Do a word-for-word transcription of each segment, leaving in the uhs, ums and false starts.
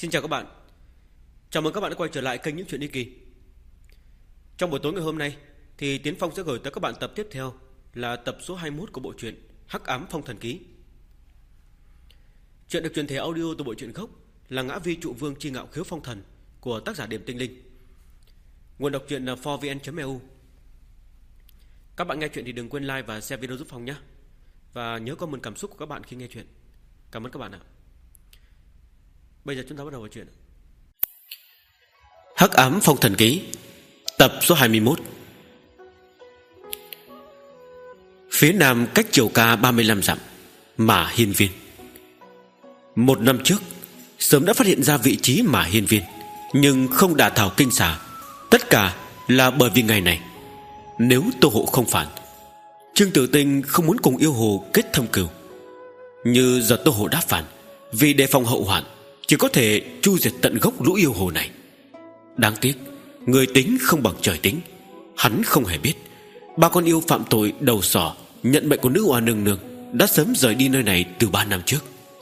Xin chào các bạn. Chào mừng các bạn đã quay trở lại kênh Những Chuyện Đi Kỳ. Trong buổi tối ngày hôm nay thì Tiến Phong sẽ gửi tới các bạn tập tiếp theo là tập số hai mươi mốt của bộ truyện Hắc Ám Phong Thần Ký. Chuyện được truyền thể audio từ bộ truyện gốc là Ngã Vi Trụ Vương Chi Ngạo Khiếu Phong Thần của tác giả Điểm Tinh Linh. Nguồn đọc truyện là four v n chấm e u. Các bạn nghe chuyện thì đừng quên like và share video giúp Phong nhé. Và nhớ comment cảm xúc của các bạn khi nghe chuyện. Cảm ơn các bạn ạ. Bây giờ chúng ta bắt đầu vào chuyện. Hắc Ám Phong Thần Ký, tập số hai mươi mốt. Phía nam cách Triều Ca ba mươi lăm dặm, Mã Hiên Viên. Một năm trước sớm đã phát hiện ra vị trí Mã Hiên Viên, nhưng không đả thảo kinh xà. Tất cả là bởi vì ngày này, nếu Tô Hộ không phản, Trương Tử Tinh không muốn cùng yêu hồ kết thâm cừu. Như giờ Tô Hộ đã phản, vì đề phòng hậu hoạn, chỉ có thể chu diệt tận gốc lũ yêu hồ này. Đáng tiếc người tính không bằng trời tính. Hắn không hề biết ba con yêu phạm tội đầu sỏ nhận mệnh của nữ oa nương nương đã sớm rời đi nơi này từ ba năm trước.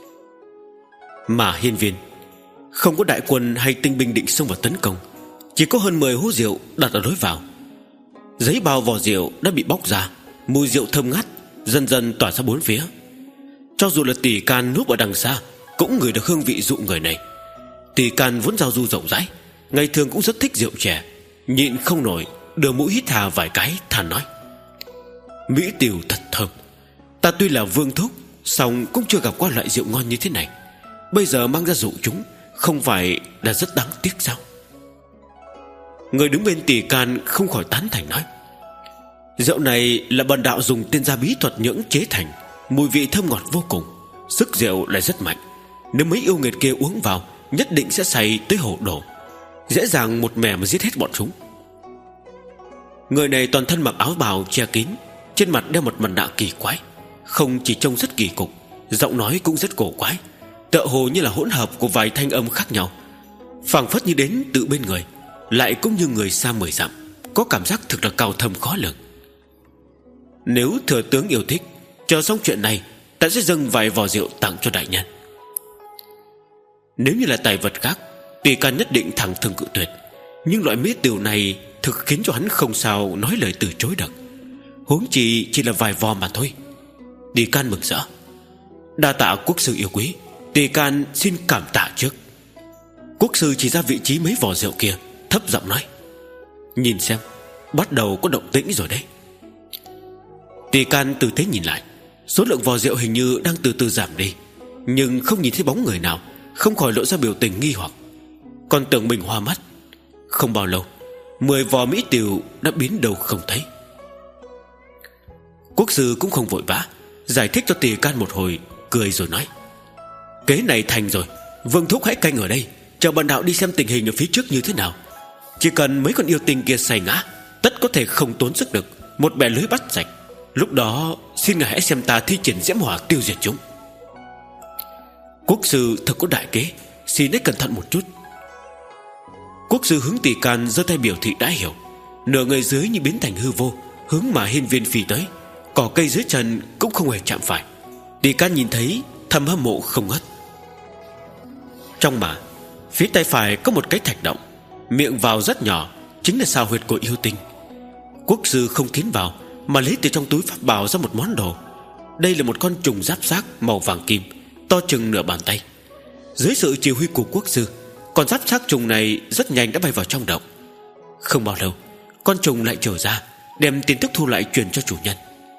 Mà Hiên Viên không có đại quân hay tinh binh định xông vào tấn công, chỉ có hơn mười hũ rượu đặt ở lối vào. Giấy bao vỏ rượu đã bị bóc ra, mùi rượu thơm ngát dần dần tỏa ra bốn phía. Cho dù là Tỷ Can núp ở đằng xa cũng ngửi được hương vị rượu người này. Tỷ Can vốn giao du rộng rãi, ngày thường cũng rất thích rượu chè, nhịn không nổi đưa mũi hít hà vài cái, than nói: Mỹ tiểu thật thơm. Ta tuy là vương thúc, song cũng chưa gặp qua loại rượu ngon như thế này. Bây giờ mang ra dụ chúng, không phải là rất đáng tiếc sao? Người đứng bên Tỷ Can không khỏi tán thành nói: Rượu này là bần đạo dùng tiên gia bí thuật nhưỡng chế thành, mùi vị thơm ngọt vô cùng, sức rượu lại rất mạnh. Nếu mấy yêu nghiệt kia uống vào, nhất định sẽ say tới hổ đổ, dễ dàng một mẻ mà giết hết bọn chúng. Người này toàn thân mặc áo bào che kín, trên mặt đeo một mặt nạ kỳ quái, không chỉ trông rất kỳ cục, giọng nói cũng rất cổ quái, tựa hồ như là hỗn hợp của vài thanh âm khác nhau, phảng phất như đến tự bên người, lại cũng như người xa mười dặm, có cảm giác thực là cao thâm khó lường. Nếu thừa tướng yêu thích, chờ xong chuyện này, ta sẽ dâng vài vò rượu tặng cho đại nhân. Nếu như là tài vật khác, Tỷ Can nhất định thẳng thừng cự tuyệt, nhưng loại mỹ tiểu này thực khiến cho hắn không sao nói lời từ chối được. Huống chi chỉ là vài vò mà thôi. Tỷ Can mừng rỡ: Đa tạ quốc sư yêu quý, Tỷ Can xin cảm tạ trước. Quốc sư chỉ ra vị trí mấy vò rượu kia, thấp giọng nói: Nhìn xem, bắt đầu có động tĩnh rồi đấy. Tỷ Can từ thế nhìn lại, số lượng vò rượu hình như đang từ từ giảm đi, nhưng không nhìn thấy bóng người nào, không khỏi lộ ra biểu tình nghi hoặc. Còn tưởng mình hoa mắt. Không bao lâu, mười vò mỹ tiểu đã biến đâu không thấy. Quốc sư cũng không vội vã, giải thích cho Tỷ Can một hồi, cười rồi nói: Kế này thành rồi, vương thúc hãy canh ở đây, chờ bần đạo đi xem tình hình ở phía trước như thế nào. Chỉ cần mấy con yêu tinh kia say ngã, tất có thể không tốn sức được, một bè lưới bắt sạch. Lúc đó xin ngài hãy xem ta thi triển diễm hỏa tiêu diệt chúng. Quốc sư thật có đại kế, xin hãy cẩn thận một chút. Quốc sư hướng Tỷ Can giơ tay biểu thị đã hiểu, nửa người dưới như biến thành hư vô, hướng Mã Hiên Viên phi tới. Cỏ cây dưới chân cũng không hề chạm phải. Tỷ Can nhìn thấy thầm hâm mộ không ngớt. Trong mả, phía tay phải có một cái thạch động, miệng vào rất nhỏ, chính là sao huyệt của yêu tinh. Quốc sư không tiến vào, mà lấy từ trong túi pháp bảo ra một món đồ. Đây là một con trùng giáp xác màu vàng kim, to chừng nửa bàn tay. Dưới sự chỉ huy của quốc sư, con giáp xác trùng này rất nhanh đã bay vào trong động. Không bao lâu, con trùng lại trở ra, đem tin tức thu lại truyền cho chủ nhân.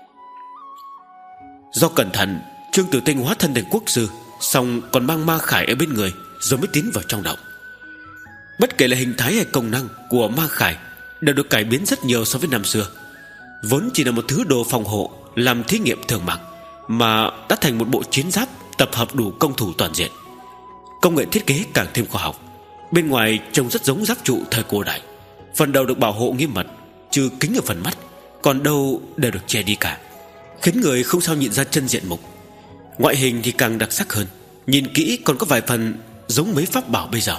Do cẩn thận, Trương Tử Tinh hóa thân thành quốc sư, xong còn mang ma khải ở bên người, rồi mới tiến vào trong động. Bất kể là hình thái hay công năng của ma khải đều được cải biến rất nhiều so với năm xưa. Vốn chỉ là một thứ đồ phòng hộ làm thí nghiệm thường mặc, mà đã thành một bộ chiến giáp tập hợp đủ công thủ toàn diện. Công nghệ thiết kế càng thêm khoa học. Bên ngoài trông rất giống giáp trụ thời cổ đại. Phần đầu được bảo hộ nghiêm mật, trừ kính ở phần mắt, còn đâu đều được che đi cả, khiến người không sao nhìn ra chân diện mục. Ngoại hình thì càng đặc sắc hơn, nhìn kỹ còn có vài phần giống mấy pháp bảo bây giờ.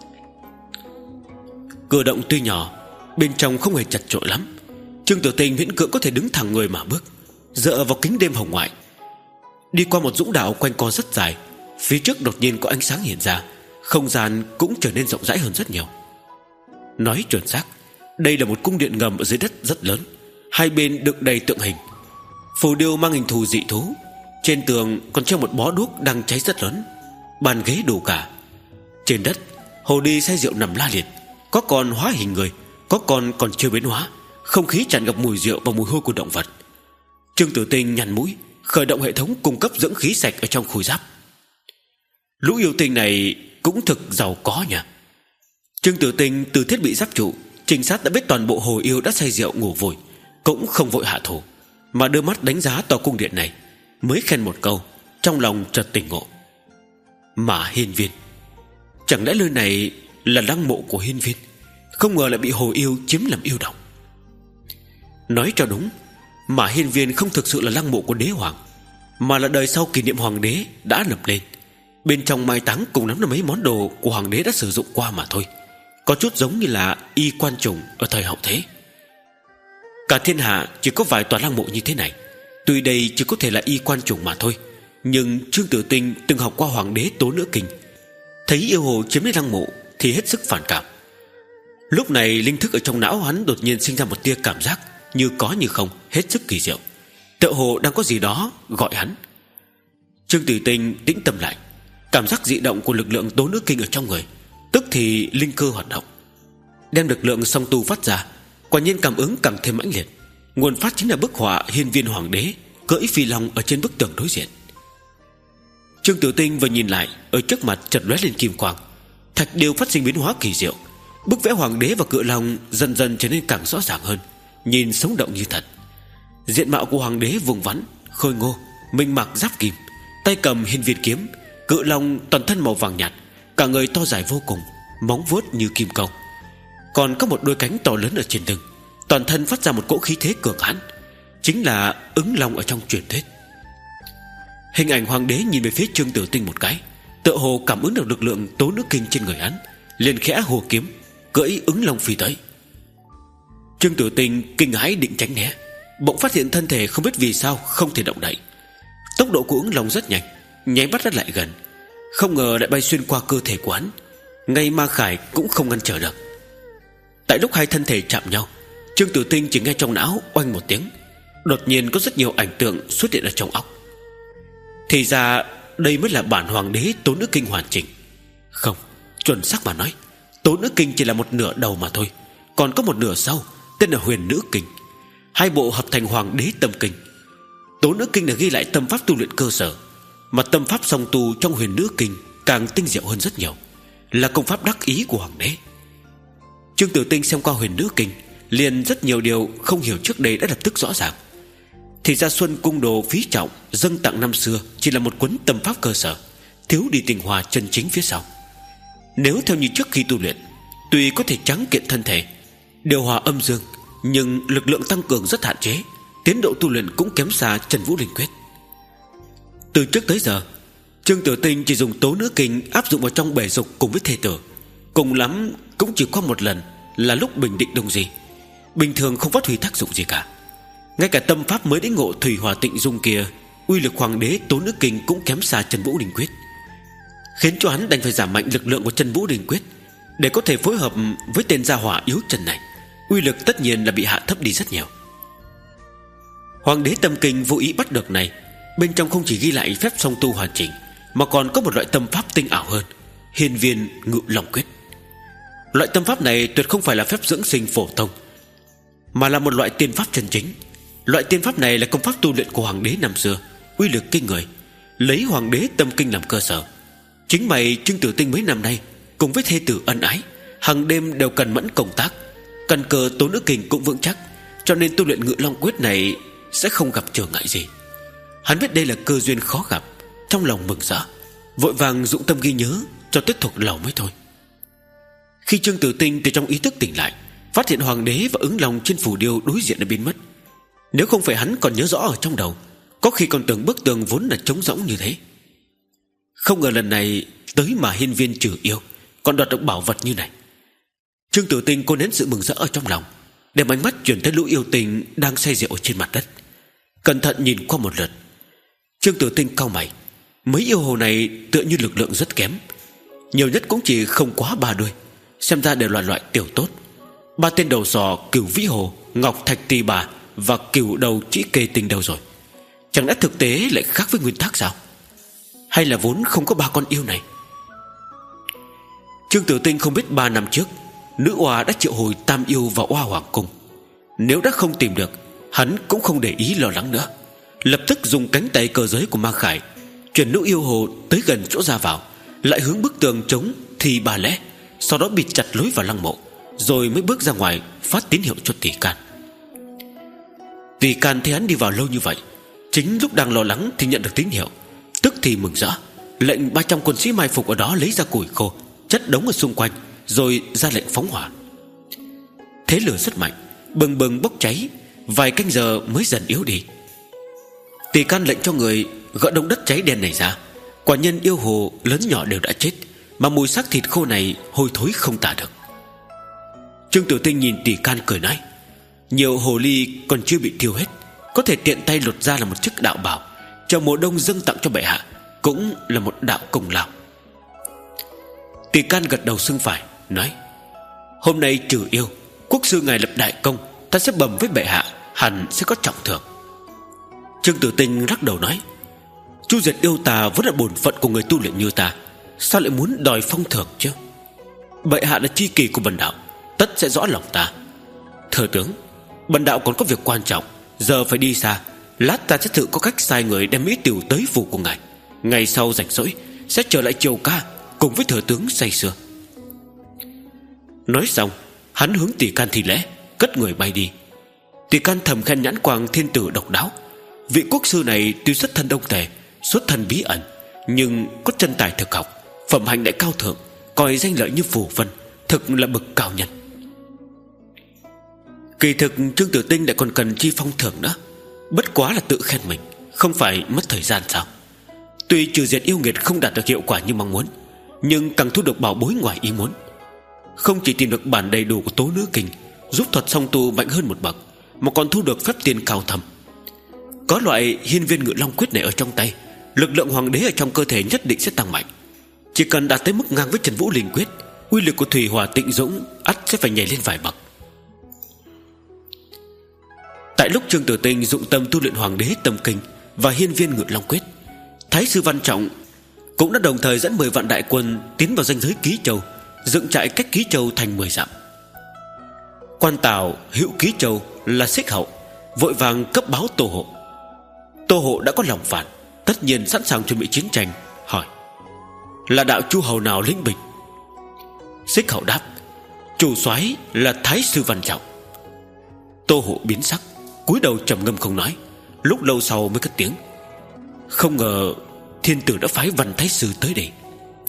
Cửa động tuy nhỏ, bên trong không hề chật chội lắm. Trương Tử Tinh miễn cưỡng có thể đứng thẳng người mà bước, dựa vào kính đêm hồng ngoại. Đi qua một dũng đạo quanh co rất dài, phía trước đột nhiên có ánh sáng hiện ra, không gian cũng trở nên rộng rãi hơn rất nhiều. Nói chuẩn xác, đây là một cung điện ngầm ở dưới đất rất lớn. Hai bên đựng đầy tượng hình, phù điêu mang hình thù dị thú. Trên tường còn treo một bó đuốc đang cháy rất lớn, bàn ghế đủ cả. Trên đất, hồ đi say rượu nằm la liệt, có con hóa hình người, có con còn chưa biến hóa. Không khí tràn ngập mùi rượu và mùi hôi của động vật. Trương Tử Tinh nhăn mũi, khởi động hệ thống cung cấp dưỡng khí sạch ở trong khôi giáp. Lũ yêu tinh này cũng thực giàu có nhỉ. Trương Tử Tinh từ thiết bị giáp trụ, trinh sát đã biết toàn bộ hồ yêu đã say rượu ngủ vùi, cũng không vội hạ thủ, mà đưa mắt đánh giá tòa cung điện này, mới khen một câu, trong lòng chợt tỉnh ngộ. Mà Hiên Viên, chẳng lẽ nơi này là lăng mộ của Hiên Viên? Không ngờ lại bị hồ yêu chiếm làm yêu động. Nói cho đúng, mà Hiên Viên không thực sự là lăng mộ của đế hoàng, mà là đời sau kỷ niệm hoàng đế đã lập lên. Bên trong mai táng cùng lắm là mấy món đồ của hoàng đế đã sử dụng qua mà thôi, có chút giống như là y quan trùng ở thời hậu thế. Cả thiên hạ chỉ có vài tòa lăng mộ như thế này. Tuy đây chỉ có thể là y quan trùng mà thôi, nhưng Trương Tử Tinh từng học qua hoàng đế Tố Nữ Kinh, thấy yêu hồ chiếm lấy lăng mộ thì hết sức phản cảm. Lúc này linh thức ở trong não hắn đột nhiên sinh ra một tia cảm giác như có như không, hết sức kỳ diệu, tựa hồ đang có gì đó gọi hắn. Trương Tử Tinh tĩnh tâm lại, cảm giác dị động của lực lượng Tố Nữ Kinh ở trong người, tức thì linh cơ hoạt động, đem lực lượng song tu phát ra. Quả nhiên cảm ứng càng thêm mãnh liệt. Nguồn phát chính là bức họa Hiên Viên hoàng đế cưỡi phi long ở trên bức tường đối diện. Trương Tử Tinh vừa nhìn lại, ở trước mặt chợt lóe lên kim quang, thạch điêu phát sinh biến hóa kỳ diệu. Bức vẽ hoàng đế và cự long dần dần trở nên càng rõ ràng hơn, nhìn sống động như thật. Diện mạo của hoàng đế vùng vắn, khôi ngô, mình mặc giáp kim, tay cầm hiên viên kiếm. Cự long toàn thân màu vàng nhạt, cả người to dài vô cùng, móng vuốt như kim câu, còn có một đôi cánh to lớn ở trên lưng, toàn thân phát ra một cỗ khí thế cường hãn, chính là ứng long ở trong truyền thuyết. Hình ảnh hoàng đế nhìn về phía Trương Tử Tinh một cái, tựa hồ cảm ứng được lực lượng Tố Nữ Kinh trên người hắn, liền khẽ hô kiếm, cưỡi ứng long phi tới. Trương Tử Tinh kinh hãi định tránh né, bỗng phát hiện thân thể không biết vì sao không thể động đậy. Tốc độ của ứng long rất nhanh, nháy mắt đã lại gần, không ngờ lại bay xuyên qua cơ thể của hắn, ngay Ma Khải cũng không ngăn trở được. Tại lúc hai thân thể chạm nhau, Trương Tử Tinh chỉ nghe trong não oanh một tiếng, đột nhiên có rất nhiều ảnh tượng xuất hiện ở trong óc. Thì ra đây mới là bản hoàng đế Tố Nữ Kinh hoàn chỉnh. Không, chuẩn xác mà nói, Tố Nữ Kinh chỉ là một nửa đầu mà thôi, còn có một nửa sau tên là Huyền Nữ Kinh. Hai bộ hợp thành Hoàng Đế Tâm Kinh. Tố Nữ Kinh là ghi lại tâm pháp tu luyện cơ sở, mà tâm pháp song tu trong Huyền Nữ Kinh càng tinh diệu hơn rất nhiều, là công pháp đắc ý của hoàng đế. Trương Tử Tinh xem qua Huyền Nữ Kinh, liền rất nhiều điều không hiểu trước đây đã lập tức rõ ràng. Thì ra Xuân Cung Đồ phí trọng dâng tặng năm xưa chỉ là một cuốn tâm pháp cơ sở, thiếu đi tinh hoa chân chính phía sau. Nếu theo như trước khi tu luyện, tuy có thể tráng kiện thân thể, điều hòa âm dương, nhưng lực lượng tăng cường rất hạn chế, tiến độ tu luyện cũng kém xa Trần Vũ Linh Quyết. Từ trước tới giờ, Trương Tử Tinh chỉ dùng Tố Nữ Kinh áp dụng vào trong bể dục cùng với thê tử, cùng lắm cũng chỉ qua một lần, là lúc bình định đông gì, bình thường không phát huy tác dụng gì cả. Ngay cả tâm pháp mới đến ngộ Thủy Hỏa Tịnh Dung kia, uy lực hoàng đế Tố Nữ Kinh cũng kém xa Trần Vũ Linh Quyết, khiến cho hắn đành phải giảm mạnh lực lượng của Trần Vũ Linh Quyết để có thể phối hợp với tên gia hỏa yếu trần này. Uy lực tất nhiên là bị hạ thấp đi rất nhiều. Hoàng đế Tâm Kinh vô ý bắt được này, bên trong không chỉ ghi lại phép song tu hoàn chỉnh, mà còn có một loại tâm pháp tinh ảo hơn, Hiên Viên Ngự Long Quyết. Loại tâm pháp này tuyệt không phải là phép dưỡng sinh phổ thông, mà là một loại tiên pháp chân chính. Loại tiên pháp này là công pháp tu luyện của hoàng đế năm xưa, uy lực kinh người, lấy Hoàng Đế Tâm Kinh làm cơ sở. Chính mày Trương Tử Tinh mấy năm nay cùng với thê tử ân ái, hàng đêm đều cần mẫn công tác, căn cơ Tố Nữ Kinh cũng vững chắc, cho nên tu luyện Ngự Long Quyết này sẽ không gặp trở ngại gì. Hắn biết đây là cơ duyên khó gặp, trong lòng mừng rỡ, vội vàng dụng tâm ghi nhớ cho tới thuộc lòng mới thôi. Khi Trương Tử Tinh từ trong ý thức tỉnh lại, phát hiện hoàng đế và ứng long trên phù điêu đối diện đã biến mất. Nếu không phải hắn còn nhớ rõ ở trong đầu, có khi còn tưởng bức tường vốn là trống rỗng như thế. Không ngờ lần này tới mà Hiên Viên trừ yêu còn đoạt được bảo vật như này. Trương Tử Tinh cố nén sự mừng rỡ ở trong lòng, đem ánh mắt chuyển tới lũ yêu tinh đang say rượu ở trên mặt đất, cẩn thận nhìn qua một lượt. Trương Tử Tinh cau mày, mấy yêu hồ này tựa như lực lượng rất kém, nhiều nhất cũng chỉ không quá ba đuôi, xem ra đều là loại tiểu tốt. Ba tên đầu sò Cửu Vĩ Hồ, Ngọc Thạch Tỳ Bà và Cửu Đầu Chỉ Kê Tinh đâu rồi? Chẳng lẽ thực tế lại khác với nguyên tắc sao? Hay là vốn không có ba con yêu này? Trương Tử Tinh không biết ba năm trước nữ oa đã triệu hồi Tam Yêu vào Oa Hoàng Cung. Nếu đã không tìm được, hắn cũng không để ý lo lắng nữa, lập tức dùng cánh tay cơ giới của Ma Khải chuyển nữ yêu hồ tới gần chỗ ra vào, lại hướng bức tường chống thì bà lẽ, sau đó bịt chặt lối vào lăng mộ, rồi mới bước ra ngoài phát tín hiệu cho Tỷ Can. Tỷ Can thấy hắn đi vào lâu như vậy, chính lúc đang lo lắng thì nhận được tín hiệu, tức thì mừng rỡ, lệnh ba trăm quân sĩ mai phục ở đó lấy ra củi khô chất đống ở xung quanh, rồi ra lệnh phóng hỏa. Thế lửa rất mạnh, bừng bừng bốc cháy, vài canh giờ mới dần yếu đi. Tỷ Can lệnh cho người gỡ đống đất cháy đen này ra. Quả nhân yêu hồ lớn nhỏ đều đã chết, mà mùi xác thịt khô này hôi thối không tả được. Trương Tử Tinh nhìn Tỷ Can cười nói: nhiều hồ ly còn chưa bị thiêu hết, có thể tiện tay lột ra là một chiếc đạo bào, chờ mùa đông dâng tặng cho bệ hạ, cũng là một đạo công lao. Tỷ Can gật đầu xưng phải, nói: hôm nay trừ yêu, quốc sư ngài lập đại công, ta sẽ bẩm với bệ hạ, hẳn sẽ có trọng thưởng. Trương Tử Tinh lắc đầu nói: chu diệt yêu tà vẫn là bổn phận của người tu luyện như ta, sao lại muốn đòi phong thưởng chứ? Bệ hạ là tri kỷ của bần đạo, tất sẽ rõ lòng ta. Thừa tướng, bần đạo còn có việc quan trọng, giờ phải đi xa, lát ta sẽ thử có cách sai người đem mỹ tiểu tới phủ của ngài. Ngày sau rảnh rỗi sẽ trở lại triều ca cùng với thừa tướng say sưa. Nói xong, hắn hướng Tỷ Can thi lễ, cất người bay đi. Tỷ Can thầm khen nhãn quang thiên tử độc đáo. Vị quốc sư này tuy xuất thân đông tề, xuất thân bí ẩn, nhưng có chân tài thực học, phẩm hạnh đại cao thượng, coi danh lợi như phù vân, thực là bậc cao nhân. Kỳ thực Trương Tử Tinh lại còn cần chi phong thưởng nữa, bất quá là tự khen mình, không phải mất thời gian sao? Tuy trừ diệt yêu nghiệt không đạt được hiệu quả như mong muốn, nhưng càng thu được bảo bối ngoài ý muốn. Không chỉ tìm được bản đầy đủ của Tố Nữ Kinh, giúp thuật song tu mạnh hơn một bậc, mà còn thu được phép tiên cao thâm. Có loại Hiên Viên Ngự Long Quyết này ở trong tay, lực lượng hoàng đế ở trong cơ thể nhất định sẽ tăng mạnh. Chỉ cần đạt tới mức ngang với Trần Vũ Linh Quyết, uy lực của Thủy Hỏa Tịnh Dũng ắt sẽ phải nhảy lên vài bậc. Tại lúc Trương Tử Tinh dụng tâm tu luyện Hoàng Đế Tâm Kinh và Hiên Viên Ngự Long Quyết, Thái sư Văn Trọng cũng đã đồng thời dẫn mười vạn đại quân tiến vào ranh giới Ký Châu, dựng trại cách Ký Châu thành mười dặm. Quan Tào hữu Ký Châu là Xích Hậu vội vàng cấp báo Tô Hộ. Tô Hộ đã có lòng phản, tất nhiên sẵn sàng chuẩn bị chiến tranh, hỏi: là đạo chu hầu nào lĩnh binh? Xích Hậu đáp: chủ soái là Thái sư Văn Trọng. Tô Hộ biến sắc, cúi đầu trầm ngâm không nói, lúc lâu sau mới cất tiếng: không ngờ thiên tử đã phái Văn Thái sư tới đây.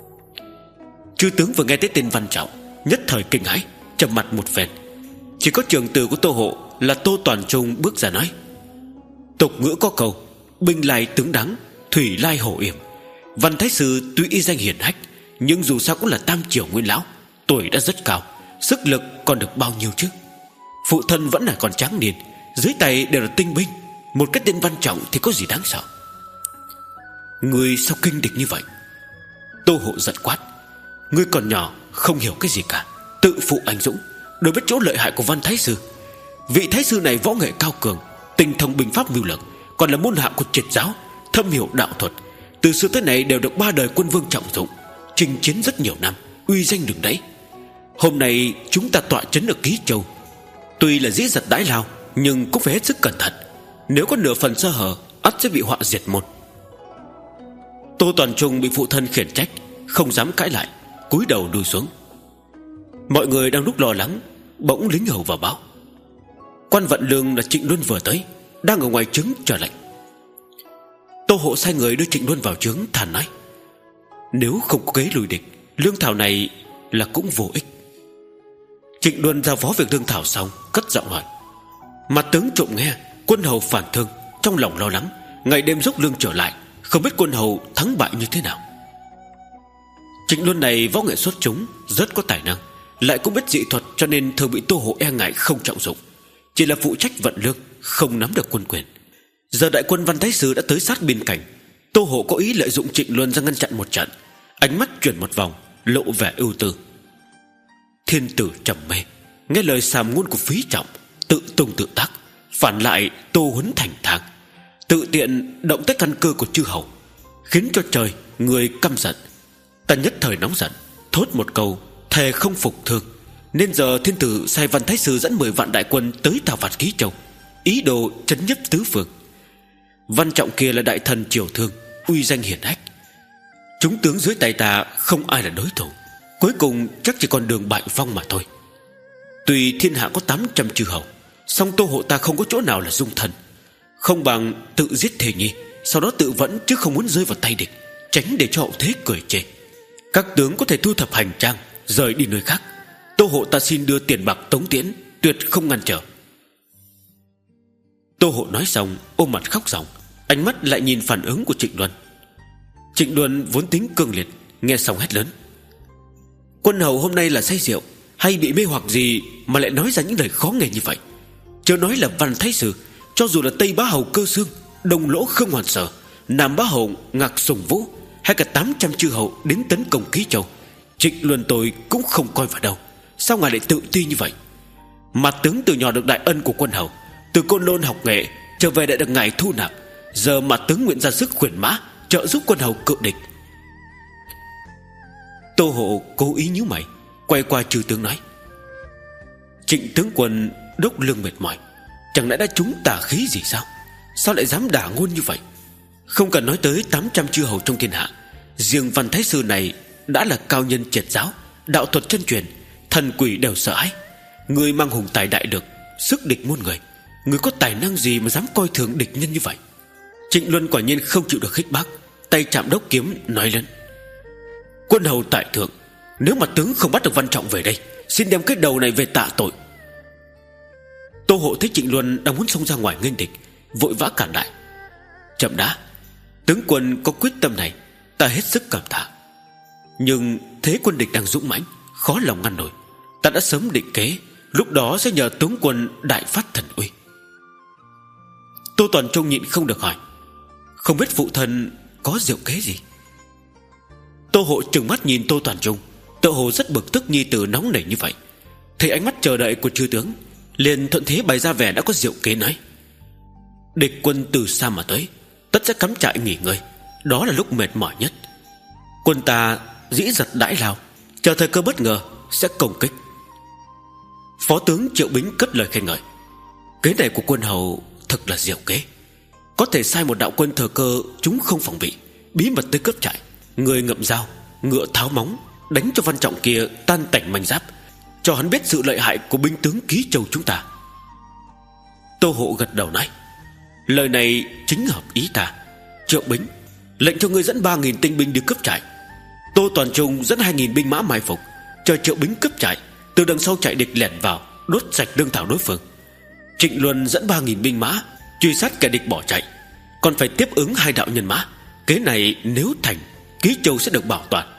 Chư tướng vừa nghe tới tên Văn Trọng, nhất thời kinh hãi, trầm mặt một phen. Chỉ có trưởng tử của Tô Hộ là Tô Toàn Trung bước ra nói: tục ngữ có câu, binh lai tướng đắng, thủy lai hổ yểm. Văn Thái sư tuy y danh hiển hách, nhưng dù sao cũng là tam triều nguyên lão, tuổi đã rất cao, sức lực còn được bao nhiêu chứ? Phụ thân vẫn là còn tráng niên, dưới tay đều là tinh binh, một cái tên Văn Trọng thì có gì đáng sợ? Ngươi sao kinh địch như vậy? Tô Hộ giận quát: ngươi còn nhỏ, không hiểu cái gì cả, tự phụ anh dũng, đối với chỗ lợi hại của Văn Thái sư. Vị Thái sư này võ nghệ cao cường, tinh thông binh pháp mưu lược, còn là môn hạ của triệt giáo, thâm hiểu đạo thuật, từ xưa tới nay đều được ba đời quân vương trọng dụng, chinh chiến rất nhiều năm, uy danh lừng lẫy. Hôm nay chúng ta tọa trấn ở Ký Châu, tuy là dĩ giật đãi lao, nhưng cũng phải hết sức cẩn thận, nếu có nửa phần sơ hở, ắt sẽ bị họa diệt môn. Tô Toàn Trung bị phụ thân khiển trách, không dám cãi lại, cúi đầu đùi xuống. Mọi người đang lúc lo lắng, bỗng lính hầu vào báo: quan Vận Lương là Trịnh Luân vừa tới, đang ở ngoài trướng chờ lệnh. Tô Hộ sai người đưa Trịnh Luân vào trướng, thản nói: nếu không có kế lùi địch, lương thảo này là cũng vô ích. Trịnh Luân giao phó việc lương thảo xong, cất giọng hỏi: mặt tướng trộm nghe quân hầu phản thương, trong lòng lo lắng, ngày đêm dốc lương trở lại, không biết quân hầu thắng bại như thế nào. Trịnh Luân này võ nghệ xuất chúng, rất có tài năng, lại cũng biết dị thuật, cho nên thường bị Tô Hộ e ngại không trọng dụng, chỉ là phụ trách vận lương, không nắm được quân quyền. Giờ đại quân Văn Thái sư đã tới sát biên cảnh, Tô Hộ có ý lợi dụng Trịnh Luân ra ngăn chặn một trận. Ánh mắt chuyển một vòng, lộ vẻ ưu tư. Thiên tử trầm mê, nghe lời sàm ngôn của Phí Trọng, tự tung tự tác, phản lại Tô Huấn thành thang, tự tiện động tới căn cơ của chư hầu, khiến cho trời người căm giận. Ta nhất thời nóng giận, thốt một câu thề không phục thương, nên giờ thiên tử sai Văn Thái Sư dẫn mười vạn đại quân tới thảo phạt Ký Châu, ý đồ trấn nhấp tứ phương. Văn Trọng kia là đại thần triều Thương, uy danh hiển hách, chúng tướng dưới tay ta không ai là đối thủ, cuối cùng chắc chỉ còn đường bại vong mà thôi. Tuy thiên hạ có tám trăm chư hầu, song Tô hộ ta không có chỗ nào là dung thân, không bằng tự giết Thề Nhi, sau đó tự vẫn, chứ không muốn rơi vào tay địch, tránh để cho hậu thế cười chê. Các tướng có thể thu thập hành trang, rời đi nơi khác. Tô hộ ta xin đưa tiền bạc tống tiễn, tuyệt không ngăn trở. Tô hộ nói xong ôm mặt khóc ròng, ánh mắt lại nhìn phản ứng của Trịnh Luân. Trịnh Luân vốn tính cương liệt, nghe xong hét lớn: Quân hầu hôm nay là say rượu hay bị mê hoặc gì mà lại nói ra những lời khó nghe như vậy? Chớ nói là Văn Thái Sư, cho dù là Tây Bá Hầu Cơ Xương, Đông Lỗ Khương Hoàn Sở, Nam Bá Hầu Ngạc Sùng Vũ, hay cả tám trăm chư hầu đến tấn công Ký Châu, Trịnh Luân tôi cũng không coi vào đâu. Sao ngài lại tự ti như vậy? Mặt tướng từ nhỏ được đại ân của quân hầu, từ Côn Lôn học nghệ trở về đã được ngài thu nạp, giờ mặt tướng nguyện ra sức khuyển mã trợ giúp quân hầu cự địch. Tô hộ cố ý nhíu mày, quay qua chư tướng nói: Trịnh tướng quân đốc lưng mệt mỏi, chẳng lẽ đã trúng tà khí gì sao? Sao lại dám đả ngôn như vậy? Không cần nói tới tám trăm chư hầu trong thiên hạ, riêng Văn Thái Sư này đã là cao nhân triệt giáo, đạo thuật chân truyền, thần quỷ đều sợ hãi. Người mang hùng tài đại được, sức địch muôn người, người có tài năng gì mà dám coi thường địch nhân như vậy? Trịnh Luân quả nhiên không chịu được khích bác, tay chạm đốc kiếm nói lớn: Quân hầu tại thượng, nếu mà tướng không bắt được Văn Trọng về đây, xin đem cái đầu này về tạ tội. Tô hộ thấy Trịnh Luân đang muốn xông ra ngoài nghênh địch, vội vã cản lại: Chậm đã, tướng quân có quyết tâm này, ta hết sức cảm tạ. Nhưng thế quân địch đang dũng mãnh, khó lòng ngăn nổi. Ta đã sớm định kế, lúc đó sẽ nhờ tướng quân đại phát thần uy. Tô Toàn Trung nhịn không được hỏi: Không biết phụ thân có diệu kế gì? Tô hộ trừng mắt nhìn Tô Toàn Trung, tự hồ rất bực tức nhi tử nóng nảy như vậy. Thấy ánh mắt chờ đợi của chư tướng, liền thuận thế bày ra vẻ đã có diệu kế nói: Địch quân từ xa mà tới, tất sẽ cắm trại nghỉ ngơi, đó là lúc mệt mỏi nhất. Quân ta dĩ giật đãi lao, chờ thời cơ bất ngờ sẽ công kích. Phó tướng Triệu Bính cất lời khen ngợi: Kế này của quân hầu thật là diệu kế, có thể sai một đạo quân thừa cơ chúng không phòng bị, bí mật tới cướp trại, người ngậm dao, ngựa tháo móng, đánh cho Văn Trọng kia tan tành manh giáp, cho hắn biết sự lợi hại của binh tướng Ký Châu chúng ta. Tô hộ gật đầu nói: Lời này chính hợp ý ta. Triệu Bính, lệnh cho ngươi dẫn ba nghìn tinh binh đi cướp trại. Tô Toàn Trung dẫn hai nghìn binh mã mai phục, chờ Triệu Bính cướp trại, từ đằng sau trại địch lẻn vào, đốt sạch lương thảo đối phương. Trịnh Luân dẫn ba nghìn binh mã truy sát kẻ địch bỏ chạy, còn phải tiếp ứng hai đạo nhân mã. Kế này nếu thành, Ký Châu sẽ được bảo toàn.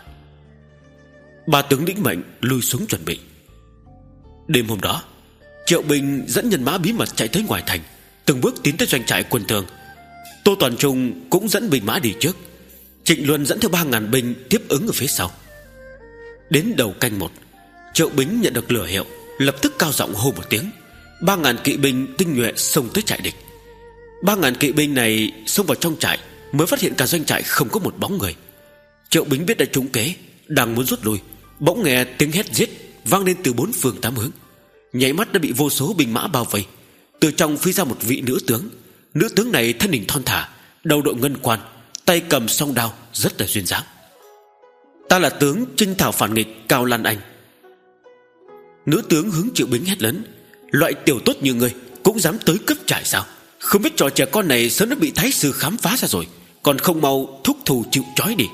Ba tướng lĩnh mệnh lui xuống chuẩn bị. Đêm hôm đó, Triệu Bình dẫn nhân mã bí mật chạy tới ngoài thành, từng bước tiến tới doanh trại quân Thương. Tô Toàn Trung cũng dẫn binh mã đi trước, Trịnh Luân dẫn theo ba ngàn binh tiếp ứng ở phía sau. Đến đầu canh một, Triệu Bính nhận được lửa hiệu, lập tức cao giọng hô một tiếng. Ba ngàn kỵ binh tinh nhuệ xông tới trại địch. Ba ngàn kỵ binh này xông vào trong trại, mới phát hiện cả doanh trại không có một bóng người. Triệu Bính biết đã trúng kế, đang muốn rút lui, bỗng nghe tiếng hét giết vang lên từ bốn phương tám hướng. Nháy mắt đã bị vô số binh mã bao vây. Từ trong phi ra một vị nữ tướng. Nữ tướng này thân hình thon thả, đầu đội ngân quan, tay cầm song đao, rất là duyên dáng. Ta là tướng chinh thảo phản nghịch Cao Lan Anh. Nữ tướng hướng Triệu Bính hét lớn: Loại tiểu tốt như ngươi cũng dám tới cướp trại sao? Không biết trò trẻ con này sớm đã bị thái sư khám phá ra rồi, còn không mau thúc thù chịu trói đi.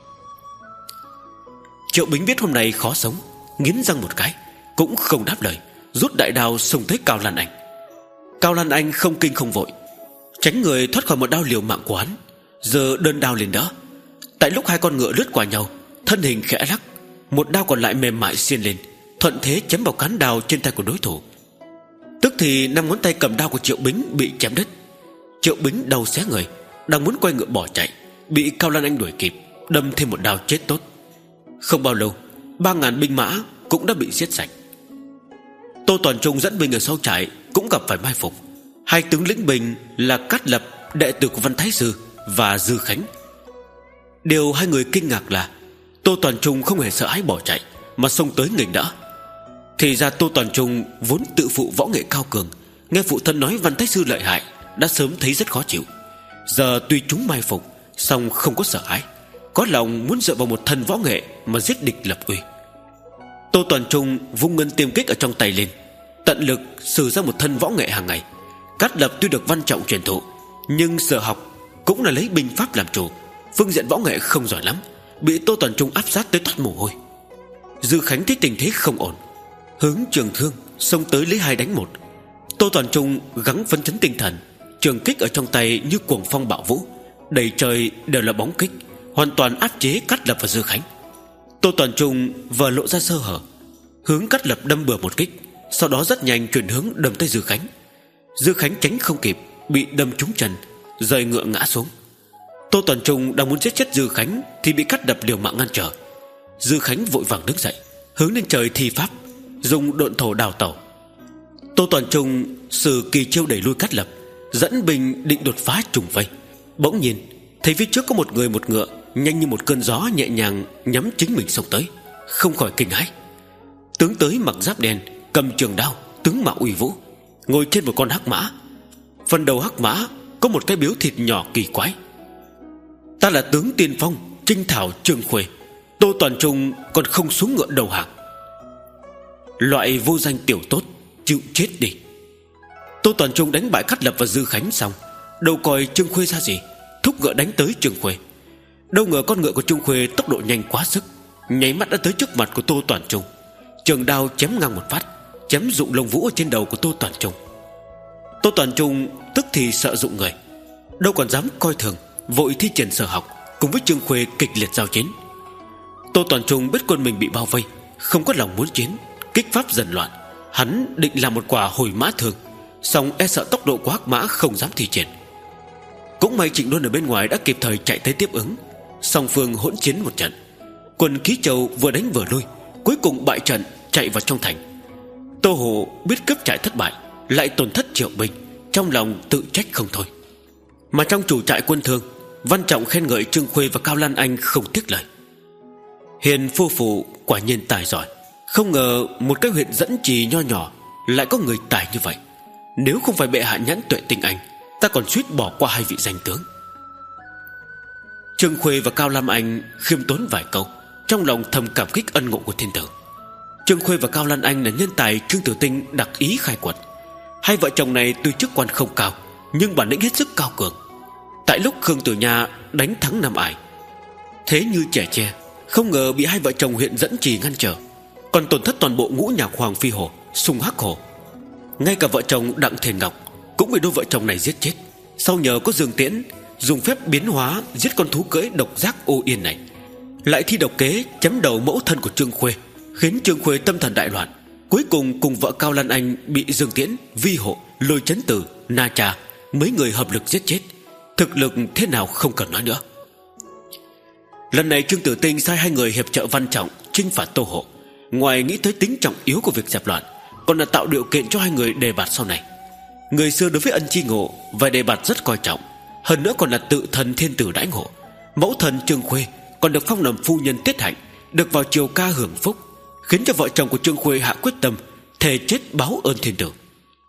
Triệu Bính biết hôm nay khó sống, nghiến răng một cái, cũng không đáp lời, rút đại đao xông tới Cao Lan Anh. Cao Lan Anh không kinh không vội, tránh người thoát khỏi một đao liều mạng của hắn, giơ đơn đao lên đỡ. Tại lúc hai con ngựa lướt qua nhau, thân hình khẽ lắc, một đao còn lại mềm mại xiên lên, thuận thế chém vào cán đao trên tay của đối thủ. Tức thì năm ngón tay cầm đao của Triệu Bính bị chém đứt. Triệu Bính đau xé người, đang muốn quay ngựa bỏ chạy, bị Cao Lan Anh đuổi kịp, đâm thêm một đao chết tốt. Không bao lâu, ba ngàn binh mã cũng đã bị giết sạch. Tô Toàn Trung dẫn binh ở sau trại cũng gặp phải mai phục. Hai tướng lĩnh binh là Cát Lập, đệ tử của Văn Thái Sư, và Dư Khánh. Điều hai người kinh ngạc là Tô Toàn Trung không hề sợ hãi bỏ chạy, mà xông tới nghênh đỡ. Thì ra Tô Toàn Trung vốn tự phụ võ nghệ cao cường, nghe phụ thân nói Văn Thái Sư lợi hại, đã sớm thấy rất khó chịu. Giờ tuy chúng mai phục, song không có sợ hãi, có lòng muốn dựa vào một thân võ nghệ mà giết địch lập uy. Tô Toàn Trung vung ngân tiêm kích ở trong tay lên, tận lực sử ra một thân võ nghệ hàng ngày. Cát Lập tuy được Văn Trọng truyền thụ, nhưng sở học cũng là lấy binh pháp làm chủ, phương diện võ nghệ không giỏi lắm, bị Tô Toàn Trung áp sát tới toát mồ hôi. Dư Khánh thấy tình thế không ổn, hướng trường thương xông tới lấy hai đánh một. Tô Toàn Trung gắng phấn chấn tinh thần, trường kích ở trong tay như cuồng phong bạo vũ, đầy trời đều là bóng kích, hoàn toàn áp chế Cát Lập và Dư Khánh. Tô Toàn Trung vừa lộ ra sơ hở, hướng Cát Lập đâm bừa một kích, sau đó rất nhanh chuyển hướng đâm tới Dư Khánh. Dư Khánh tránh không kịp, bị đâm trúng chân, rời ngựa ngã xuống. Tô Toàn Trung đang muốn giết chết Dư Khánh thì bị Cát Lập liều mạng ngăn trở. Dư Khánh vội vàng đứng dậy, hướng lên trời thi pháp, dùng độn thổ đào tẩu. Tô Toàn Trung sử kỳ chiêu đẩy lui Cát Lập, dẫn binh định đột phá trùng vây. Bỗng nhiên thấy phía trước có một người một ngựa nhanh như một cơn gió nhẹ nhàng nhắm chính mình xông tới, không khỏi kinh hãi. Tướng tới mặc giáp đen, cầm trường đao, tướng mạo uy vũ, ngồi trên một con hắc mã. Phần đầu hắc mã có một cái biếu thịt nhỏ kỳ quái. Ta là tướng tiên phong Trinh Thảo Trương Khuê. Tô Toàn Trung còn không xuống ngựa đầu hàng. Loại vô danh tiểu tốt, chịu chết đi. Tô Toàn Trung đánh bại Cát Lập và Dư Khánh xong, đâu coi Trương Khuê ra gì, thúc ngựa đánh tới Trương Khuê. Đâu ngờ con ngựa của Trương Khuê tốc độ nhanh quá sức, nháy mắt đã tới trước mặt của Tô Toàn Trung. Trường đao chém ngang một phát, chém rụng lông vũ ở trên đầu của Tô Toàn Trung. Tô Toàn Trung tức thì sợ rụng người, đâu còn dám coi thường, vội thi triển sở học, cùng với Trương Khuê kịch liệt giao chiến. Tô Toàn Trung biết quân mình bị bao vây, không có lòng muốn chiến, kích pháp dần loạn. Hắn định làm một quả hồi mã thương, song e sợ tốc độ của hắc mã không dám thi triển. Cũng may Trịnh Luân ở bên ngoài đã kịp thời chạy tới tiếp ứng, song phương hỗn chiến một trận. Quân Ký Châu vừa đánh vừa lui, cuối cùng bại trận, chạy vào trong thành. Tô Hồ biết cướp trại thất bại, lại tổn thất triệu binh, trong lòng tự trách không thôi. Mà trong chủ trại quân thương, Văn Trọng khen ngợi Trương Khuê và Cao Lan Anh không tiếc lời. Hiền phu phụ quả nhiên tài giỏi, không ngờ một cái huyện Dẫn Trì nho nhỏ lại có người tài như vậy. Nếu không phải bệ hạ nhãn tuệ tình anh, ta còn suýt bỏ qua hai vị danh tướng. Trương Khuê và Cao Lam Anh khiêm tốn vài câu, trong lòng thầm cảm kích ân ngộ của thiên tử. Trương Khuê và Cao Lan Anh là nhân tài Trương Tử Tinh đặc ý khai quật. Hai vợ chồng này tuy chức quan không cao, nhưng bản lĩnh hết sức cao cường. Tại lúc Khương Tử Nha đánh thắng Nam Ải, thế như trẻ tre, không ngờ bị hai vợ chồng huyện Dẫn Trì ngăn trở, còn tổn thất toàn bộ ngũ nhạc Hoàng Phi Hổ, Sùng Hắc Hổ. Ngay cả vợ chồng Đặng Thiền Ngọc cũng bị đôi vợ chồng này giết chết. Sau nhờ có Dương Tiễn dùng phép biến hóa giết con thú cưỡi độc giác ô yên này, lại thi độc kế chém đầu mẫu thân của Trương Khuê, khiến Trương Khuê tâm thần đại loạn. Cuối cùng cùng vợ Cao Lan Anh bị Dương Tiễn, Vi Hộ, Lôi Chấn Tử, Na Trà mấy người hợp lực giết chết. Thực lực thế nào không cần nói nữa. Lần này Trương Tử Tinh sai hai người hiệp trợ Văn Trọng chinh phạt Tô Hộ, ngoài nghĩ tới tính trọng yếu của việc dẹp loạn, còn là tạo điều kiện cho hai người đề bạt sau này. Người xưa đối với ân chi ngộ và đề bạt rất coi trọng, hơn nữa còn là tự thần thiên tử đãi ngộ. Mẫu thần Trương Khuê còn được phong làm phu nhân tiết hạnh, được vào triều ca hưởng phúc, khiến cho vợ chồng của Trương Khuê hạ quyết tâm thề chết báo ơn thiên tử.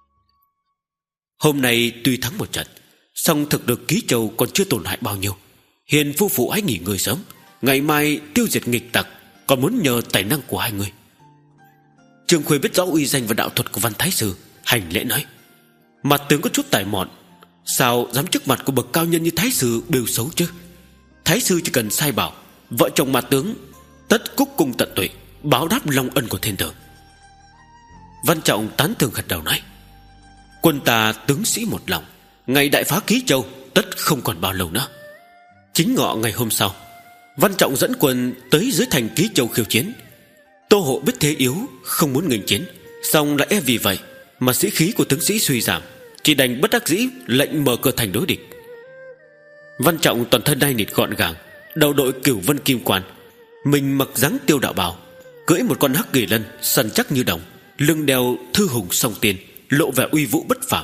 Hôm nay tuy thắng một trận, song thực lực Ký Châu còn chưa tổn hại bao nhiêu. Hiền phu phụ hãy nghỉ ngơi sớm, ngày mai tiêu diệt nghịch tặc, còn muốn nhờ tài năng của hai người. Trương Khuê biết rõ uy danh và đạo thuật của Văn Thái Sư, hành lễ nói: Mặt tướng có chút tài mọn, sao dám trước mặt của bậc cao nhân như Thái Sư bêu xấu chứ? Thái Sư chỉ cần sai bảo, vợ chồng mặt tướng tất cúc cung tận tụy, báo đáp long ân của thiên tử. Văn Trọng tán thưởng gật đầu nói: Quân ta tướng sĩ một lòng, ngày đại phá Ký Châu tất không còn bao lâu nữa. Chính ngọ ngày hôm sau, Văn Trọng dẫn quân tới dưới thành Ký Châu khiêu chiến. Tô Hộ biết thế yếu, không muốn nghênh chiến, song lại e vì vậy mà sĩ khí của tướng sĩ suy giảm, chỉ đành bất đắc dĩ lệnh mở cửa thành đối địch. Văn Trọng toàn thân đai nịt gọn gàng, đầu đội cửu vân kim quan, Mình mặc dáng tiêu đạo bào, cưỡi một con hắc kỳ lân săn chắc như đồng, lưng đeo thư hùng song tiền, lộ vẻ uy vũ bất phàm.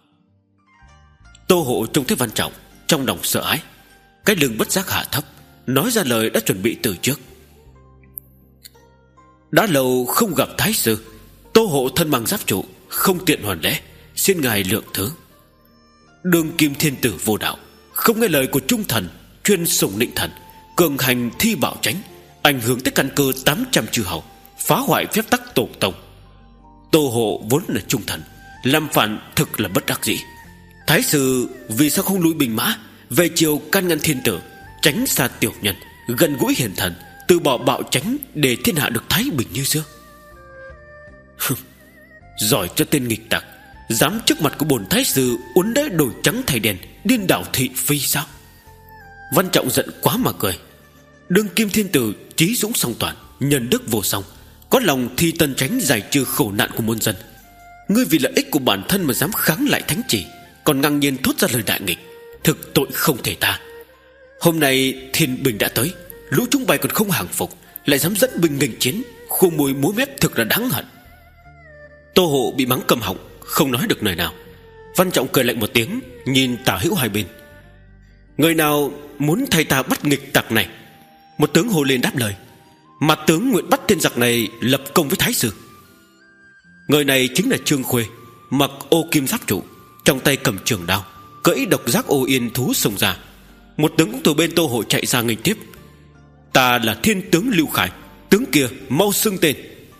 Tô Hộ trông thấy Văn Trọng, trong lòng sợ hãi, cái lưng bất giác hạ thấp, nói ra lời đã chuẩn bị từ trước. Đã lâu không gặp thái sư, Tô Hộ thân mang giáp trụ, không tiện hoàn lễ, xin ngài lượng thứ. Đương kim thiên tử vô đạo, không nghe lời của trung thần, chuyên sủng nịnh thần, cường hành thi bạo chánh, ảnh hưởng tới căn cơ tám trăm chư hầu, phá hoại phép tắc tổ tông. Tô Hộ vốn là trung thần, làm phản thực là bất đắc dĩ. Thái sư vì sao không lui binh mã về chiều can ngăn thiên tử, tránh xa tiểu nhân, gần gũi hiền thần, từ bỏ bạo chánh để thiên hạ được thái bình như xưa? Giỏi cho tên nghịch tặc, dám trước mặt của bổn thái sư uốn đế đổi trắng thay đen, điên đảo thị phi sao? Văn Trọng giận quá mà cười. Đương kim thiên tử trí dũng song toàn, nhân đức vô song, có lòng thi tân tránh giải trừ khổ nạn của muôn dân. Ngươi vì lợi ích của bản thân mà dám kháng lại thánh chỉ, còn ngang nhiên thốt ra lời đại nghịch, thực tội không thể tha. Hôm nay thiên bình đã tới, lũ chúng bay còn không hàng phục, lại dám dẫn binh nghênh chiến, khua môi múa mép, thực là đáng hận. Tô Hộ bị mắng câm họng, không nói được lời nào. Văn Trọng cười lạnh một tiếng, nhìn tả hữu hai bên. Người nào muốn thay ta bắt nghịch tặc này? Một tướng hô lên đáp lời. Mặt tướng nguyện bắt tên giặc này lập công với thái sư. Người này chính là Trương Khuê, mặc ô kim giáp trụ, trong tay cầm trường đao, cưỡi độc giác ô yên thú xông ra. Một tướng cũng từ bên Tô Hộ chạy ra nghênh tiếp. Ta là thiên tướng Lưu Khải, tướng kia mau xưng tên.